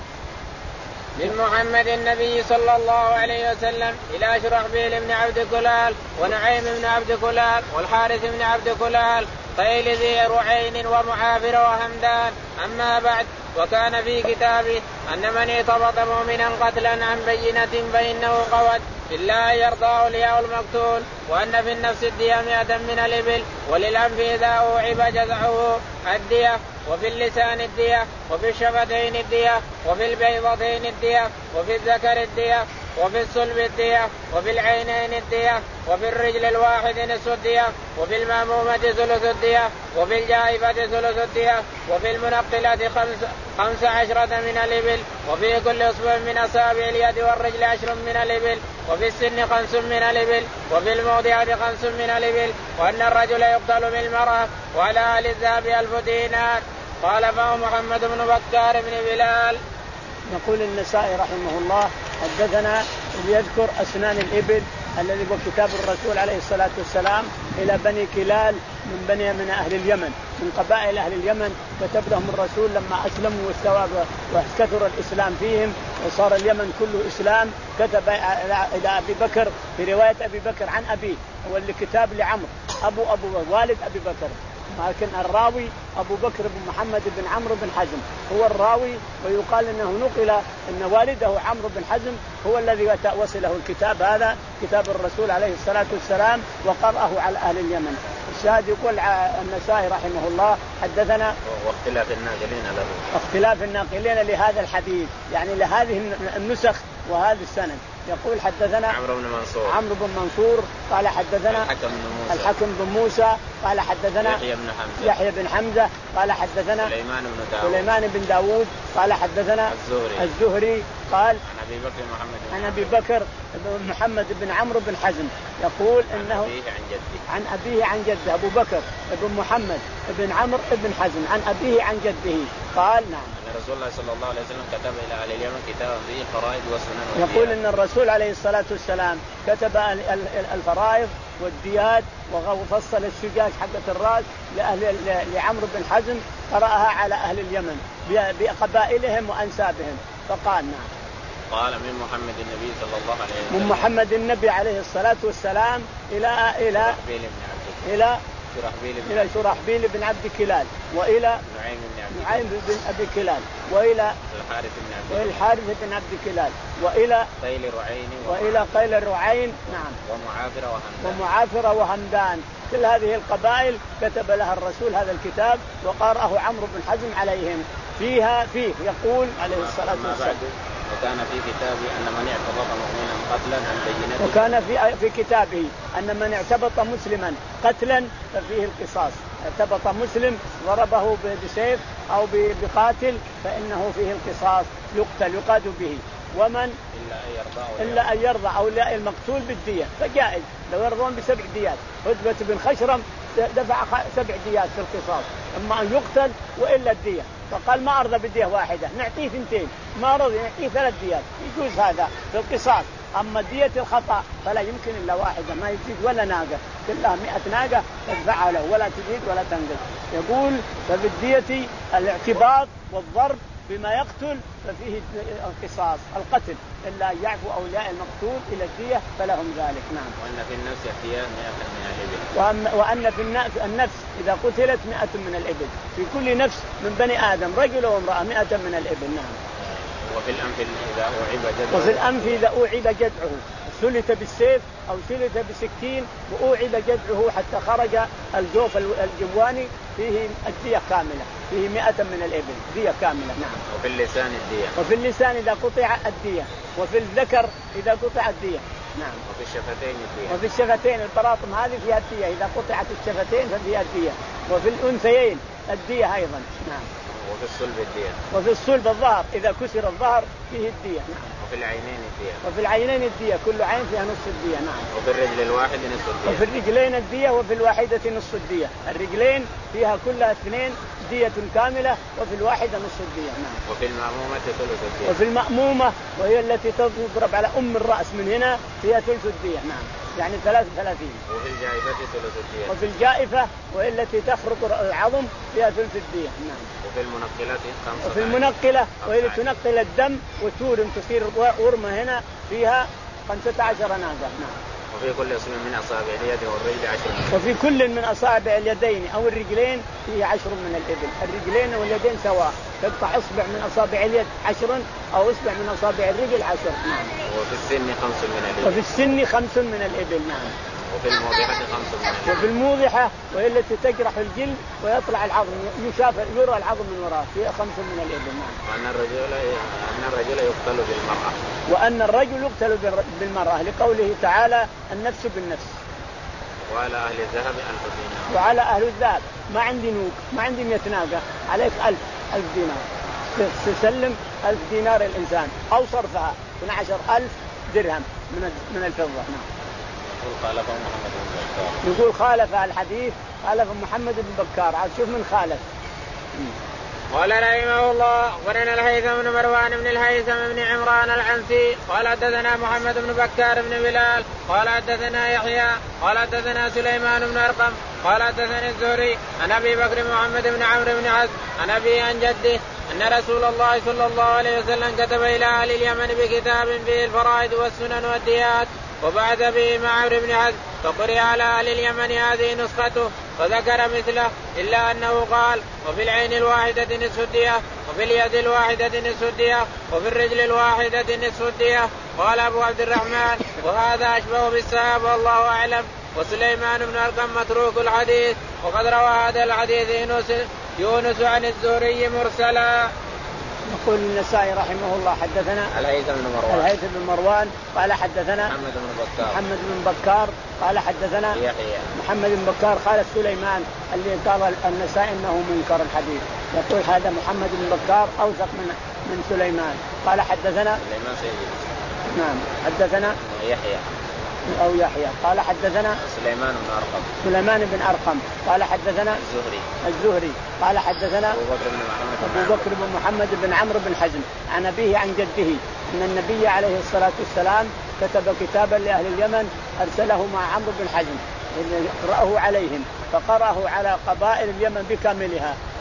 من محمد النبي صلى الله عليه وسلم إلى شرحبيل بن عبد كلال ونعيم بن عبد كلال والحارث بن عبد كلال قيل ذي رعين ومعافر وهمدان. أما بعد وكان في كتابه أن من ارتبط مؤمنا قتلا عن بينة فإنه قود بالله يرضى أولياء المقتول، وأن في النفس الدية مئة من الإبل، وللأنف إذا أوعب جزعه الدية، وفي اللسان الدية، وفي الشفتين الدية، وفي البيضتين الدية، وفي الذكر الدية، وفي الصلب الدية، وفي العينين الدية، وفي الرجل الواحد نصف الدية، وفي المأمومة ثلث الدية، وفي الجائفة ثلث الدية، وفي المنقلة خمس, خمس عشرة من الإبل، وفي كل أصبع من أصابع اليد والرجل عشر من الإبل، وفي السن خمس من الإبل، وفي الموضع خمس من الإبل، وأن الرجل يقتل بالمرأة وعلى أهل الذهب ألف دينار. قال فهو محمد بن بكار بن بلال. يقول النسائي رحمه الله حدثنا يذكر أسنان الإبل الذي هو كتاب الرسول عليه الصلاة والسلام إلى بني كلال من بني من أهل اليمن من قبائل أهل اليمن، كتب لهم الرسول لما أسلموا واستوى وكثر الإسلام فيهم وصار اليمن كله إسلام، كتب إلى أبي بكر في رواية أبي بكر عن أبيه، هو اللي كتاب لعمرو أبو أبو والد أبي بكر، لكن الراوي أبو بكر بن محمد بن عمرو بن حزم هو الراوي، ويقال أنه نقل أن والده عمرو بن حزم هو الذي وصله الكتاب هذا كتاب الرسول عليه الصلاة والسلام وقرأه على أهل اليمن. الشاهد يقول النسائي رحمه الله حدثنا واختلاف الناقلين له اختلاف الناقلين لهذا الحديث يعني لهذه النسخ وهذا السند. يقول حدثنا عمرو بن منصور عمرو بن منصور قال حدثنا الحكم بن موسى الحكم بن موسى قال حدثنا يحيى بن حمزة يحيى بن حمزة قال حدثنا سليمان بن داود سليمان بن داود قال حدثنا الزهري الزهري قال عن أبي بكر محمد عن أبي بكر بن محمد بن عمرو بن حزم يقول إنه عن أبيه عن جده عن أبيه عن جده أبو بكر بن محمد بن عمرو بن حزم عن أبيه عن جده قال نعم أن رسول الله صلى الله عليه وسلم كتب إلى أهل اليمن كتابا فيه الفرائض والسنن. يقول إن الرسول عليه الصلاة والسلام كتب الفرائض والديات وفصل الشجاج حقة الرأس لأهل لعمرو بن حزم قرأها على أهل اليمن بقبائلهم وأنسابهم فقال نعم. قال من محمد النبي صلى الله عليه وسلم من محمد النبي عليه الصلاة والسلام إلى إلى إلى شرحبيل بن إلى شرحبيل بن عبد كلال وإلى نعيم بن عبد نعيم بن أبي كلال وإلى الحارث بن عبد وإلى الحارث بن عبد كلال وإلى قيل رعين وإلى قيل رعين نعم ومعافرة وهمدان ومعافرة وهمدان. كل هذه القبائل كتب لها الرسول هذا الكتاب وقرأه عمرو بن حزم عليهم. فيها فيه يقول عليه الصلاة والسلام وكان في كتابه أن من اعتبط مؤمنا قتلا عن بينته وكان في في كتابه أن من اعتبط مسلما قتلا ففيه القصاص. اعتبط مسلم ضربه بسيف أو بقاتل فإنه فيه القصاص يقتل يقاد به. ومن إلا أن يرضى إلا أن يرضى أولياء المقتول بالدية فجائز لو يرضون بسبع ديات. عتبة بن خشرم دفع سبع ديات في القصاص أما أن يقتل وإلا الدية فقال ما أرضى بالدية واحدة نعطيه ثنتين ما رضي نعطيه ثلاث ديات يجوز هذا في القصاص. أما دية الخطأ فلا يمكن إلا واحدة ما يزيد ولا ناقة كلها مئة ناقة تدفعها له ولا تزيد ولا تنقص. يقول ففي الدية الاعتباط والضرب بما يقتل ففيه القصاص القتل إلا أن يعفو أولياء المقتول إلى الدية فلهم ذلك. نعم. وأن في النفس احتياء مئة من الإبل وأن في النفس إذا قتلت مئة من الإبل في كل نفس من بني آدم رجل وامرأة مئة من الإبل. نعم. وفي الأنف إذا أوعب جدعه وفي الأنف إذا أوعب جدعه سلت بالسيف أو سلت بسكين وأوعب جدعه حتى خرج الجوف الجواني فيه الدية كاملة فيه مئة من الإبل دية كاملة. نعم. وفي اللسان الدية وفي اللسان إذا قطع الدية وفي الذكر إذا قطع الدية. نعم. وفي الشفتين الدية وفي الشفتين البراطم هذه فيها الدية إذا قطعت الشفتين ففيها الدية. وفي الأنثيين الدية أيضا. نعم. وفي الصلب الدية وفي الصلب الظهر إذا كسر الظهر فيه الدية. نعم. وفي العينين الدية وفي العينين الدية كل عين فيها نصف الدية. نعم. وفي الرجل الواحد نصف الدية وفي الرجلين الدية وفي الواحدة نصف الدية. الرجلين فيها كلها اثنين دية كاملة وفي الواحدة نصف الدية. نعم. وفي المأمومة ثلث الدية وفي المأمومة وهي التي تضرب على أم الرأس من هنا فيها ثلث الدية. نعم. يعني ثلاث وثلاثين. وفي الجائفة ثلث الدية وفي الجائفة وهي التي تخرق العظم فيها ثلث الدية. نعم. وفي المنقلة خمسة وفي المنقلة وهي التي تنقل الدم وتورم تصير ورمة هنا فيها خمسة عشر ناقة. نعم. وفي كل اسم من أصابع اليد والرجل عشر من وفي كل من أصابع اليدين أو الرجلين فيه عشر من الإبل. الرجلين واليدين سواء تقطع إصبع من أصابع اليد عشر أو إصبع من أصابع الرجل عشر. نعم. وفي السن خمس من الإبل وفي السن خمس من الإبل. نعم. وفي الموضحة خمس من الإبل وفي الموضحة وهي التي تجرح الجلد ويطلع العظم يشاف يرى العظم من وراء فيها خمس من الإبل. نعم. وأن الرجل أن الرجل يقتل بالمرأة وأن الرجل يقتل بالمرأة لقوله تعالى النفس بالنفس. وعلى أهل الذهب ألف دينار وعلى أهل الذهب ما عندي نوك ما عندي مئة ناقة عليك ألف ألف دينار تسلم ألف دينار الإنسان أو صرفها اثنا عشر ألف درهم من من الفضة. نعم. يقول خالف محمد بن بكار يقول خالف الحديث خالف محمد بن بكار عاد شوف من خالف. قال رحمه الله أخبرنا الهيثم بن مروان بن الهيثم بن عمران العنسي قال حدثنا محمد بن بكار بن بلال قال حدثنا يحيى قال حدثنا سليمان بن أرقم قال حدثني الزهري عن أبي بكر محمد بن عمرو بن عز عن أبي عن جده أن رسول الله صلى الله عليه وسلم كتب إلى أهل اليمن بكتاب فيه الفرائض والسنن والديات وبعث به مع عمرو بن عز فقرئ على أهل اليمن هذه نسخته فذكر مثله إلا أنه قال وفي العين الواحدة نصف الدية وفي اليد الواحدة نصف الدية وفي الرجل الواحدة نصف الدية. قال أبو عبد الرحمن وهذا أشبه بالصواب والله أعلم. وسليمان بن أرقم متروك الحديث وقد روى هذا الحديث يونس يونس عن الزهري مرسلا. يقول النسائي رحمه الله حدثنا الهيثم بن مروان الهيثم بن مروان قال حدثنا محمد بن بكار محمد بن بكار قال حدثنا يحيى محمد بن بكار قال سليمان اللي قال النسائي انه منكر الحديث. يقول هذا محمد بن بكار اوثق من من سليمان. قال حدثنا سليمان سيد نعم حدثنا يحيى أو يحيى قال حدثنا سليمان بن أرقم سليمان بن أرقم قال حدثنا الزهري الزهري قال حدثنا أبو بكر بن محمد أبو بكر بن محمد بن عمرو بن حزم عن أبيه عن جده أن النبي عليه الصلاة والسلام كتب كتابا لأهل اليمن أرسله مع عمرو بن حزم يقرأه عليهم فقرأه على قبائل اليمن بكاملها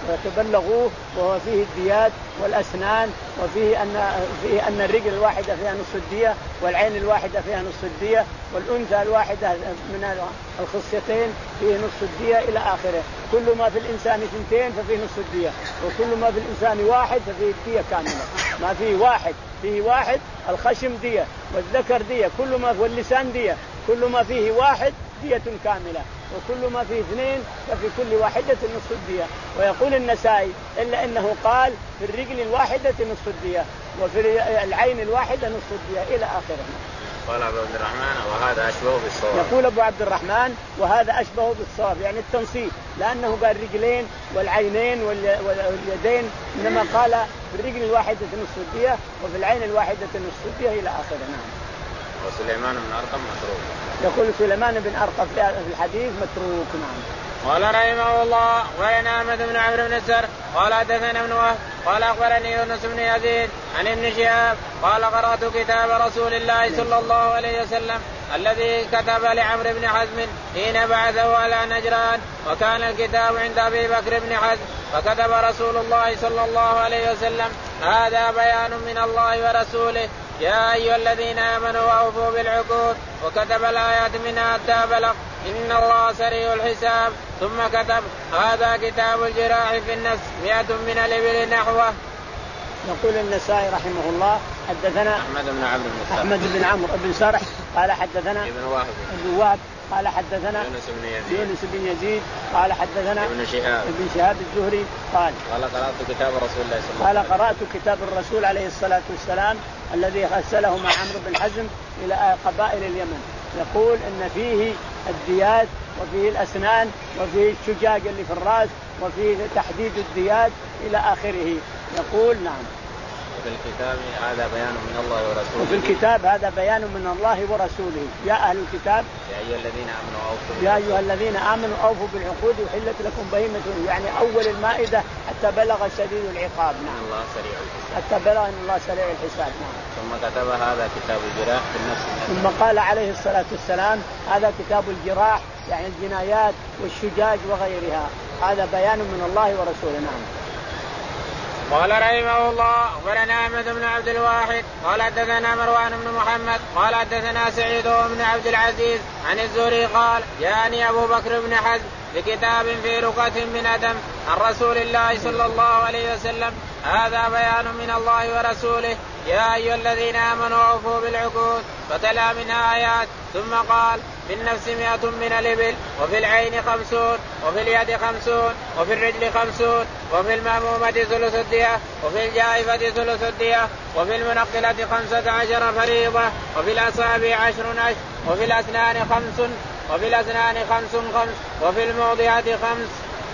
وتبلغوه، وهو فيه الديات والأسنان، وفيه أن فيه أن الرجل الواحدة فيها نصف الدية، والعين الواحدة فيها نصف الدية، والأنثى الواحدة من الخصيتين فيه نصف الدية إلى آخره. كل ما في الإنسان اثنتين ففيه نصف الدية، وكل ما في الإنسان واحد ففيه الدية كاملة. ما فيه واحد فيه واحد، الخشم دية والذكر دية، كل ما هو اللسان دية، كل ما فيه واحد دية كاملة، وكل ما فيه اثنين ففي كل واحدة نصف الدية. ويقول النسائي إلا أنه قال في الرجل الواحدة نصف الدية، وفي العين الواحدة نصف الدية إلى آخره. قال أبو عبد الرحمن وهذا أشبه بالصواب. يقول أبو عبد الرحمن وهذا أشبه بالصواب، يعني التنصيف، لأنه قال رجلين والعينين واليدين، إنما قال في الرجل الواحدة نصف الدية وفي العين الواحدة نصف الدية إلى آخره. نعم. وسليمان بن أرقم متروك. يقول سليمان بن أرقم في الحديث متروك. نعم. قال رحمه الله أخبرنا أحمد بن عمرو بن السر قال حدثنا ابن وهب قال أخبرني يونس بن يزيد عن ابن شهاب قال قرأت كتاب رسول الله صلى الله عليه وسلم الذي كتب لعمرو بن حزم حين بعثه على نجران، وكان الكتاب عند أبي بكر بن حزم، فكتب رسول الله صلى الله عليه وسلم هذا بيان من الله ورسوله يا أيها الذين آمنوا أوفوا بالعقود، وكتب الآيات منها حتى بلغ إن الله سريع الحساب، ثم كتب هذا كتاب الجراح في النفس مئة من الإبل نحوه. يقول النسائي رحمه الله حدثنا أحمد بن عمرو بن أحمد بن عمرو بن سرح قال حدثنا ابن وهب ابن وهب قال حدثنا يونس بن يزيد يونس بن يزيد قال حدثنا ابن شهاب ابن شهاب الزهري قال قال قرأت كتاب رسول الله صلى الله عليه وسلم قال قرأت كتاب الرسول عليه الصلاة والسلام الذي أرسله مع عمرو بن حزم إلى قبائل اليمن، يقول إن فيه الديات وفيه الأسنان وفيه الشجاج اللي في الرأس وفيه تحديد الديات إلى آخره. يقول نعم. وفي الكتاب هذا بيان من الله ورسوله. وفي الكتاب هذا بيان من الله ورسوله يا أهل الكتاب يا أيها الذين آمنوا أوفوا يا أيها الذين آمنوا أوفوا بالعقود وحلت لكم بهيمة، يعني أول المائدة حتى بلغ شديد العقاب. نعم. الله سريع الحساب. حتى بلغ إن الله سريع الحساب. نعم. ثم كتب هذا كتاب الجراح في النفس. ثم قال عليه الصلاة والسلام هذا كتاب الجراح، يعني الجنايات والشجاج وغيرها، هذا بيان من الله ورسوله. نعم. قال رحمه الله أخبرنا أحمد بن عبد الواحد قال حدثنا مروان بن محمد قال حدثنا سعيد بن عبد العزيز عن الزهري قال جاءني أبو بكر بن حزم بكتاب في رقة من أدم عن رسول الله صلى الله عليه وسلم هذا بيان من الله ورسوله يا أيها الذين آمنوا أوفوا بالعقود، فتلا منها آيات ثم قال في النفس مئة من الإبل، وفي العين خمسون، وفي اليد خمسون، وفي الرجل خمسون، وفي المأمومة ثلث الدية، وفي الجائفة ثلث الدية، وفي المنقلة خمسة عشر فريضة، وفي الأصابع عشر عشر، وفي الأسنان خمس، وفي الأسنان خمس خمس، وفي الموضعات خمس.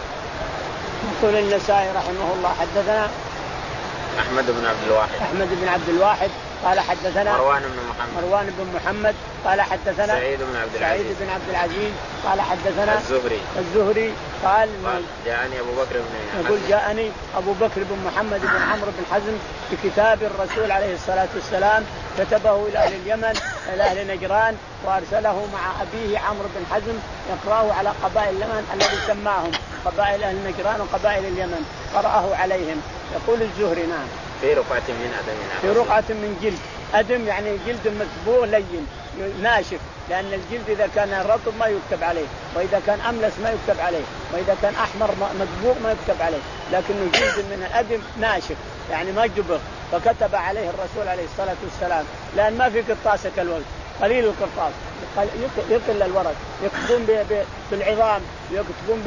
يقول النسائي رحمه الله حدثنا أحمد بن عبد الواحد أحمد بن عبد الواحد قال حدثنا مروان بن محمد مروان بن محمد قال حدثنا سعيد بن عبد العزيز سعيد بن عبد العزيز قال حدثنا الزهري الزهري قال, قال جاءني أبو بكر بن يقول جاءني أبو بكر بن محمد بن عمرو بن حزم بكتاب الرسول عليه الصلاة والسلام كتبه إلى أهل اليمن إلى أهل نجران، وأرسله مع أبيه عمرو بن حزم يقرأه على قبائل اليمن الذي سماهم قبائل أهل نجران وقبائل اليمن، قرأه عليهم. يقول الزهري نعم في رقعة من أدم في رقعة من جلد. أدم يعني جلد مكبوه لين ناشف، لأن الجلد إذا كان رطب ما يكتب عليه، وإذا كان أملس ما يكتب عليه، وإذا كان أحمر مدبوغ ما يكتب عليه، لكنه جلد من الأدم ناشف يعني ما جبغ، فكتب عليه الرسول عليه الصلاة والسلام، لأن ما في قرطاسة كالورق، قليل القرطاس يقل الورق، يكتبون بالعظام ويكتبون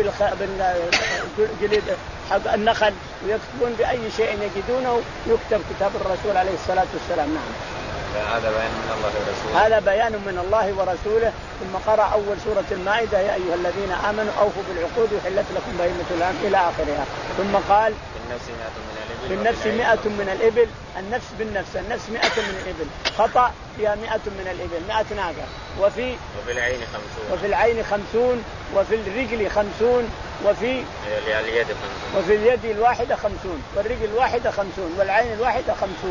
بالجلد حق النخل ويكتبون بأي شيء يجدونه يكتب كتاب الرسول عليه الصلاة والسلام. نعم. هذا بيان من الله ورسوله هذا بيان من الله ورسوله. ثم قرأ أول سورة المائدة يا أيها الذين آمنوا أوفوا بالعقود وحلت لكم بهيمة الأنعام إلى آخرها. ثم قال في النفس مئة من الإبل، النفس بالنفس، النفس مئة من الإبل، خطأ فيها مئة من الإبل، مئة ناقة. وفي وفي العين خمسون وفي العين خمسون وفي الرجل خمسون وفي اليد خمسون وفي اليد الواحدة خمسون والرجل الواحدة خمسون والعين الواحدة خمسون.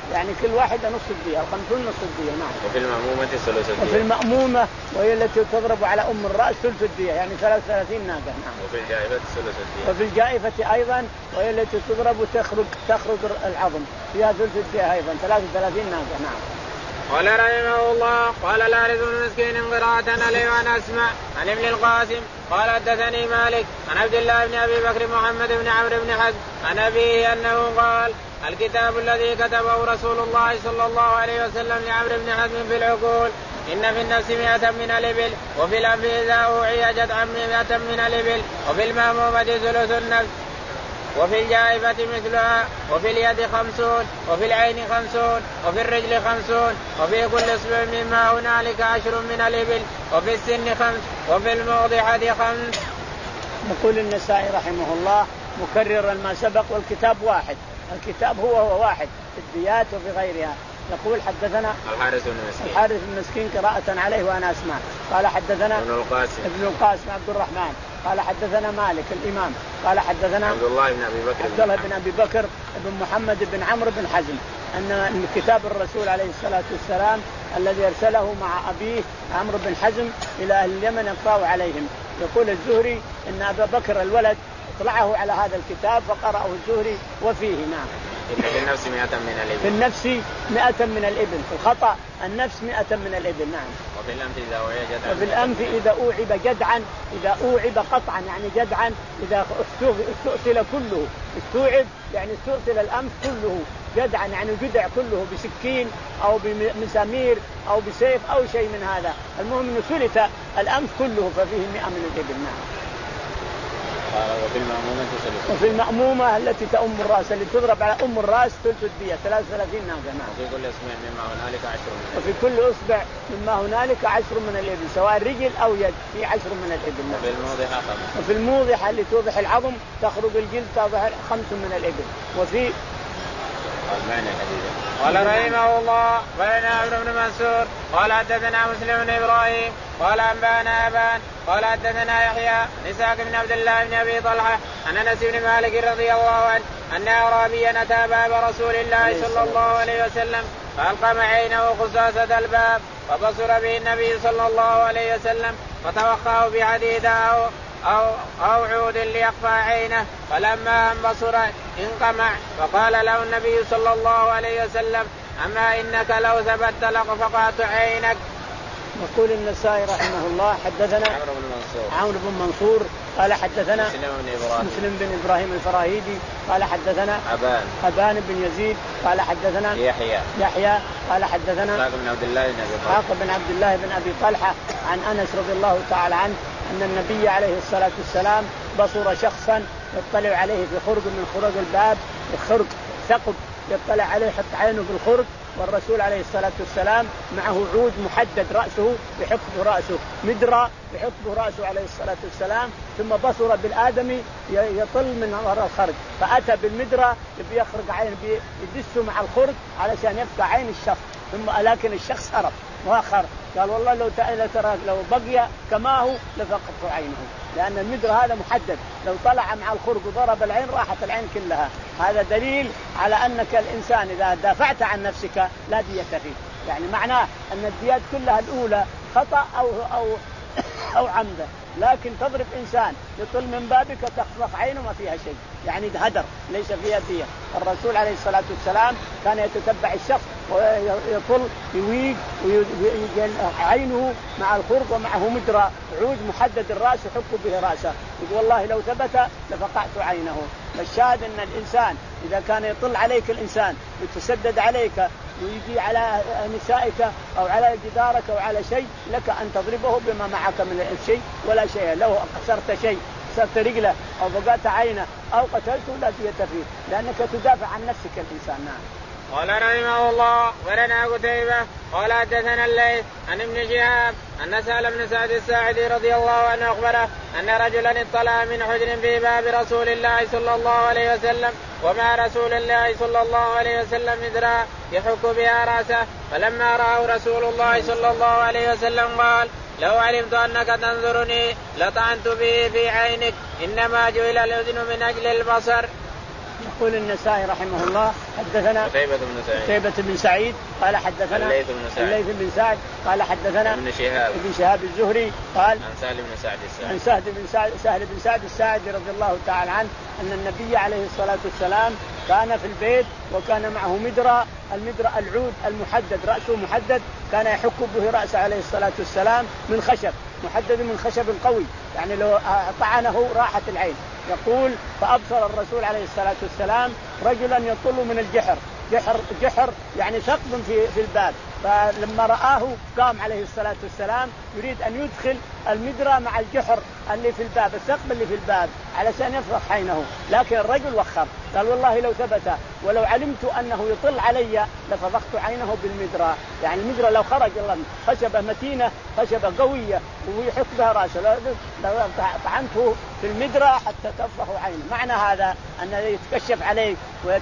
يعني كل واحدة نص الدية، الخمسون نص الدية. نعم. وفي المأمومة ثلث الدية. وفي المأمومة وهي التي تضرب على أم الرأس ثلث الدية يعني ثلاث وثلاثين ناقة. نعم. وفي الجائفة ثلث الدية. وفي الجائفة أيضا وهي التي تضرب وتخرج تخرج العظم فيها ثلث الدية أيضا ثلاث وثلاثين ناقة. نعم. قال رحمه الله قال الحارث بن مسكين قراءة عليه وأنا أسمع عن ابن القاسم قال حدثني مالك عن عبد الله بن أبي بكر محمد بن عمرو بن حزم عن أبيه أنه قال الكتاب الذي كتبه رسول الله صلى الله عليه وسلم لعمرو بن حزم في العقول إن في النفس مئة من الإبل وفي الأنف إذا أوعي جدعا مئة من الإبل وفي المأمومة ثلث النفس وفي الجائفة مثلها وفي اليد خمسون وفي العين خمسون وفي الرجل خمسون وفي كل اصبع مما هنالك عشر من الإبل وفي السن خمس وفي الموضحة خمس. يقول النسائي رحمه الله مكررا ما سبق والكتاب واحد، الكتاب هو هو واحد في الديات وفي غيرها. يقول حدثنا الحارث بن مسكين الحارث بن مسكين قراءة عليه وأنا أسمع قال حدثنا ابن القاسم ابن القاسم عبد الرحمن قال حدثنا مالك الإمام قال حدثنا عبد الله بن أبي بكر عبد الله بن أبي بكر بن محمد بن عمرو بن حزم أن كتاب الرسول عليه الصلاة والسلام الذي أرسله مع أبيه عمرو بن حزم إلى أهل اليمن يقرأ عليهم. يقول الزهري إن أبا بكر الولد اطلعه على هذا الكتاب فقرأه الزهري وفيه. نعم. إن في النفس مئة من الإبل. في النفس مئة من الإبل، في الخطأ النفس مئة من الإبل. نعم. وفي الأنف إذا أوعي جدعا. وفي الأنف إذا أوعب جدعا، إذا أوعب قطعا يعني جدعا، إذا استؤصل كله، استوعب يعني استؤصل الأنف كله جدعا يعني جدع كله بسكين أو بمسامير أو بسيف أو شيء من هذا، المهم إنه سلت الأنف كله ففيه مئة من الإبل. نعم. وفي المأمومة ثلث. وفي المأمومة التي تأم الرأس اللي تضرب على أم الرأس ثلث الدية ثلاث وثلاثين ناقة. نعم. وفي كل أصبع مما هنالك عشر من الإبل. وفي كل أصبع مما هنالك عشر من الإبل سواء رجل أو يد في عشر من الإبل. وفي الموضحة خمس. وفي الموضحة اللي توضح العظم تخرج الجلد توضح خمس من الإبل. وفي المعنى الحديث قال رحمه الله بين عمرو بن منصور قال حدثنا مسلم بن إبراهيم قال أنبانا أبان قال حدثنا يحيى إسحاق بن عبد الله بن أبي طلحة عن أنس بن مالك رضي الله عنه أن أعرابيا أتى باب رسول الله صلى الله عليه وسلم فألقم عينه خصاصة الباب فبصر به النبي صلى الله عليه وسلم فتوقعه بحديد أو أو أو عود ليقفى عينه فلما أن بصر انقمع فقال له النبي صلى الله عليه وسلم أما إنك لو ثبت لقفقعت عينك. يقول النسائي رحمه الله حدثنا عمرو بن منصور عمرو بن منصور قال حدثنا مسلم بن إبراهيم مسلم بن إبراهيم الفراهيدي قال حدثنا أبان أبان بن يزيد قال حدثنا يحيى يحيى قال حدثنا إسحاق بن عبد الله بن أبي طلحة بن عبد الله بن أبي طلحة عن أنس رضي الله تعالى عنه أن النبي عليه الصلاة والسلام بصر شخصا يطلع عليه في خرق من خرق الباب، خرق ثقب يطلع عليه يحط عينه في الخرق، والرسول عليه الصلاة والسلام معه عود محدد رأسه يحط به رأسه، مدرى يحط به رأسه عليه الصلاة والسلام، ثم بصر بالآدمي يطل من وراء الخرق فأتى بالمدرى يبي يخرج عين يدسه مع الخرق علشان يبقى عين الشخص، ثم لكن الشخص هرب وآخر قال والله لو ترى لو بقي كما هو لفقدت عينه، لأن المدرى هذا محدد لو طلع مع الخرق وضرب العين راحت العين كلها. هذا دليل على أنك الإنسان إذا دافعت عن نفسك لا دية فيه، يعني معناه أن الديات كلها الأولى خطأ أو أو أو عمدا، لكن تضرب إنسان يطل من بابك تخفق عينه ما فيها شيء، يعني هدر ليس فيها دية. الرسول عليه الصلاة والسلام كان يتتبع الشخص ويطل يويق عينه مع الخرق ومعه مدرى عود محدد الرأس يحك به رأسه، يقول والله لو ثبت لفقعت عينه. فالشاهد أن الإنسان إذا كان يطل عليك الإنسان يتسدد عليك ويجي على نسائك أو على جدارك أو على شيء لك أن تضربه بما معك من الشيء ولا شيء، لو كسرت شيء كسرت رجله أو بقات عينه أو قتلته لا دية فيه لأنك تدافع عن نفسك الإنسان. نعم. قال رحمه الله ولنا قتيبة قال حدثنا الليث عن ابن شهاب أن سهل بن سعد الساعدي رضي الله عنه أخبره أن رجلا اطلع من حجر في باب رسول الله صلى الله عليه وسلم ومع رسول الله صلى الله عليه وسلم مدرى يحك بها رأسه، فلما رأى رسول الله صلى الله عليه وسلم قال لو علمت أنك تنظرني لطعنت به في عينك إنما جعل الأذن من أجل البصر. يقول النسائي رحمه الله حدثنا قتيبة بن سعيد قتيبة بن سعيد قال حدثنا الليث بن سعد الليث بن سعد قال حدثنا ابن شهاب ابن شهاب الزهري قال عن سهل بن سعد الساعدي عن سهل بن سعد سهل بن سعد الساعدي رضي الله تعالى عنه أن النبي عليه الصلاة والسلام كان في البيت وكان معه مدرى، المدرى العود المحدد رأسه محدد، كان يحك به رأسه عليه الصلاة والسلام من خشب محدد من خشب قوي، يعني لو طعنه راحت العين. يقول فأبصر الرسول عليه الصلاة والسلام رجلا يطل من الجحر، جحر جحر يعني ثقب في في الباب، فلما رآه قام عليه الصلاة والسلام يريد أن يدخل المدرى مع الجحر اللي في الباب، الثقب اللي في الباب علشان يفرغ عينه، لكن الرجل وخر قال والله لو ثبت ولو علمت أنه يطل علي لفضحت عينه بالمدرى. يعني المدرى لو خرج خشبة متينة خشبة قوية ويحك بها رأسه لو طعنته في المدرى حتى تفضح عينه. معنى هذا أن يتكشف عليك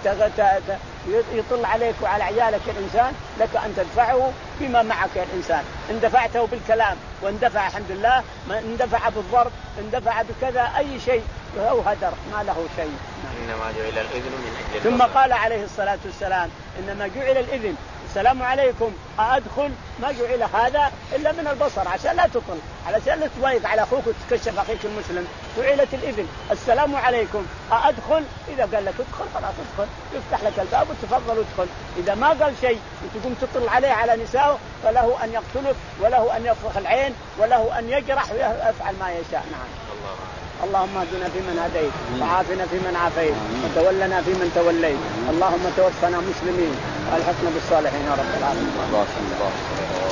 ويطل عليك وعلى عيالك الإنسان لك أن تدفعه بما معك الإنسان، إن دفعته بالكلام واندفع الحمد لله، ما اندفع بالضرب اندفع بكذا أي شيء هو هدر ما له شيء. إنما جعل الإذن من أجل ثم قال عليه الصلاة والسلام إنما جعل الإذن السلام عليكم أدخل، ما جعل هذا إلا من البصر عشان لا تطل، علشان لا تضايق على أخوك وتكشف أخيك المسلم، جعلت الإذن السلام عليكم أدخل، إذا قال لك ادخل خلاص ادخل يفتح لك الباب وتفضل ادخل، إذا ما قال شيء وتقوم تطل عليه على نسائه فله أن يقتلك وله أن يفرخ العين وله أن يجرح ويفعل ما يشاء. نعم. اللهم اهدنا فيمن هديت وعافنا فيمن عافيت وتولنا فيمن توليت، اللهم توفنا مسلمين والحقنا بالصالحين يا رب العالمين.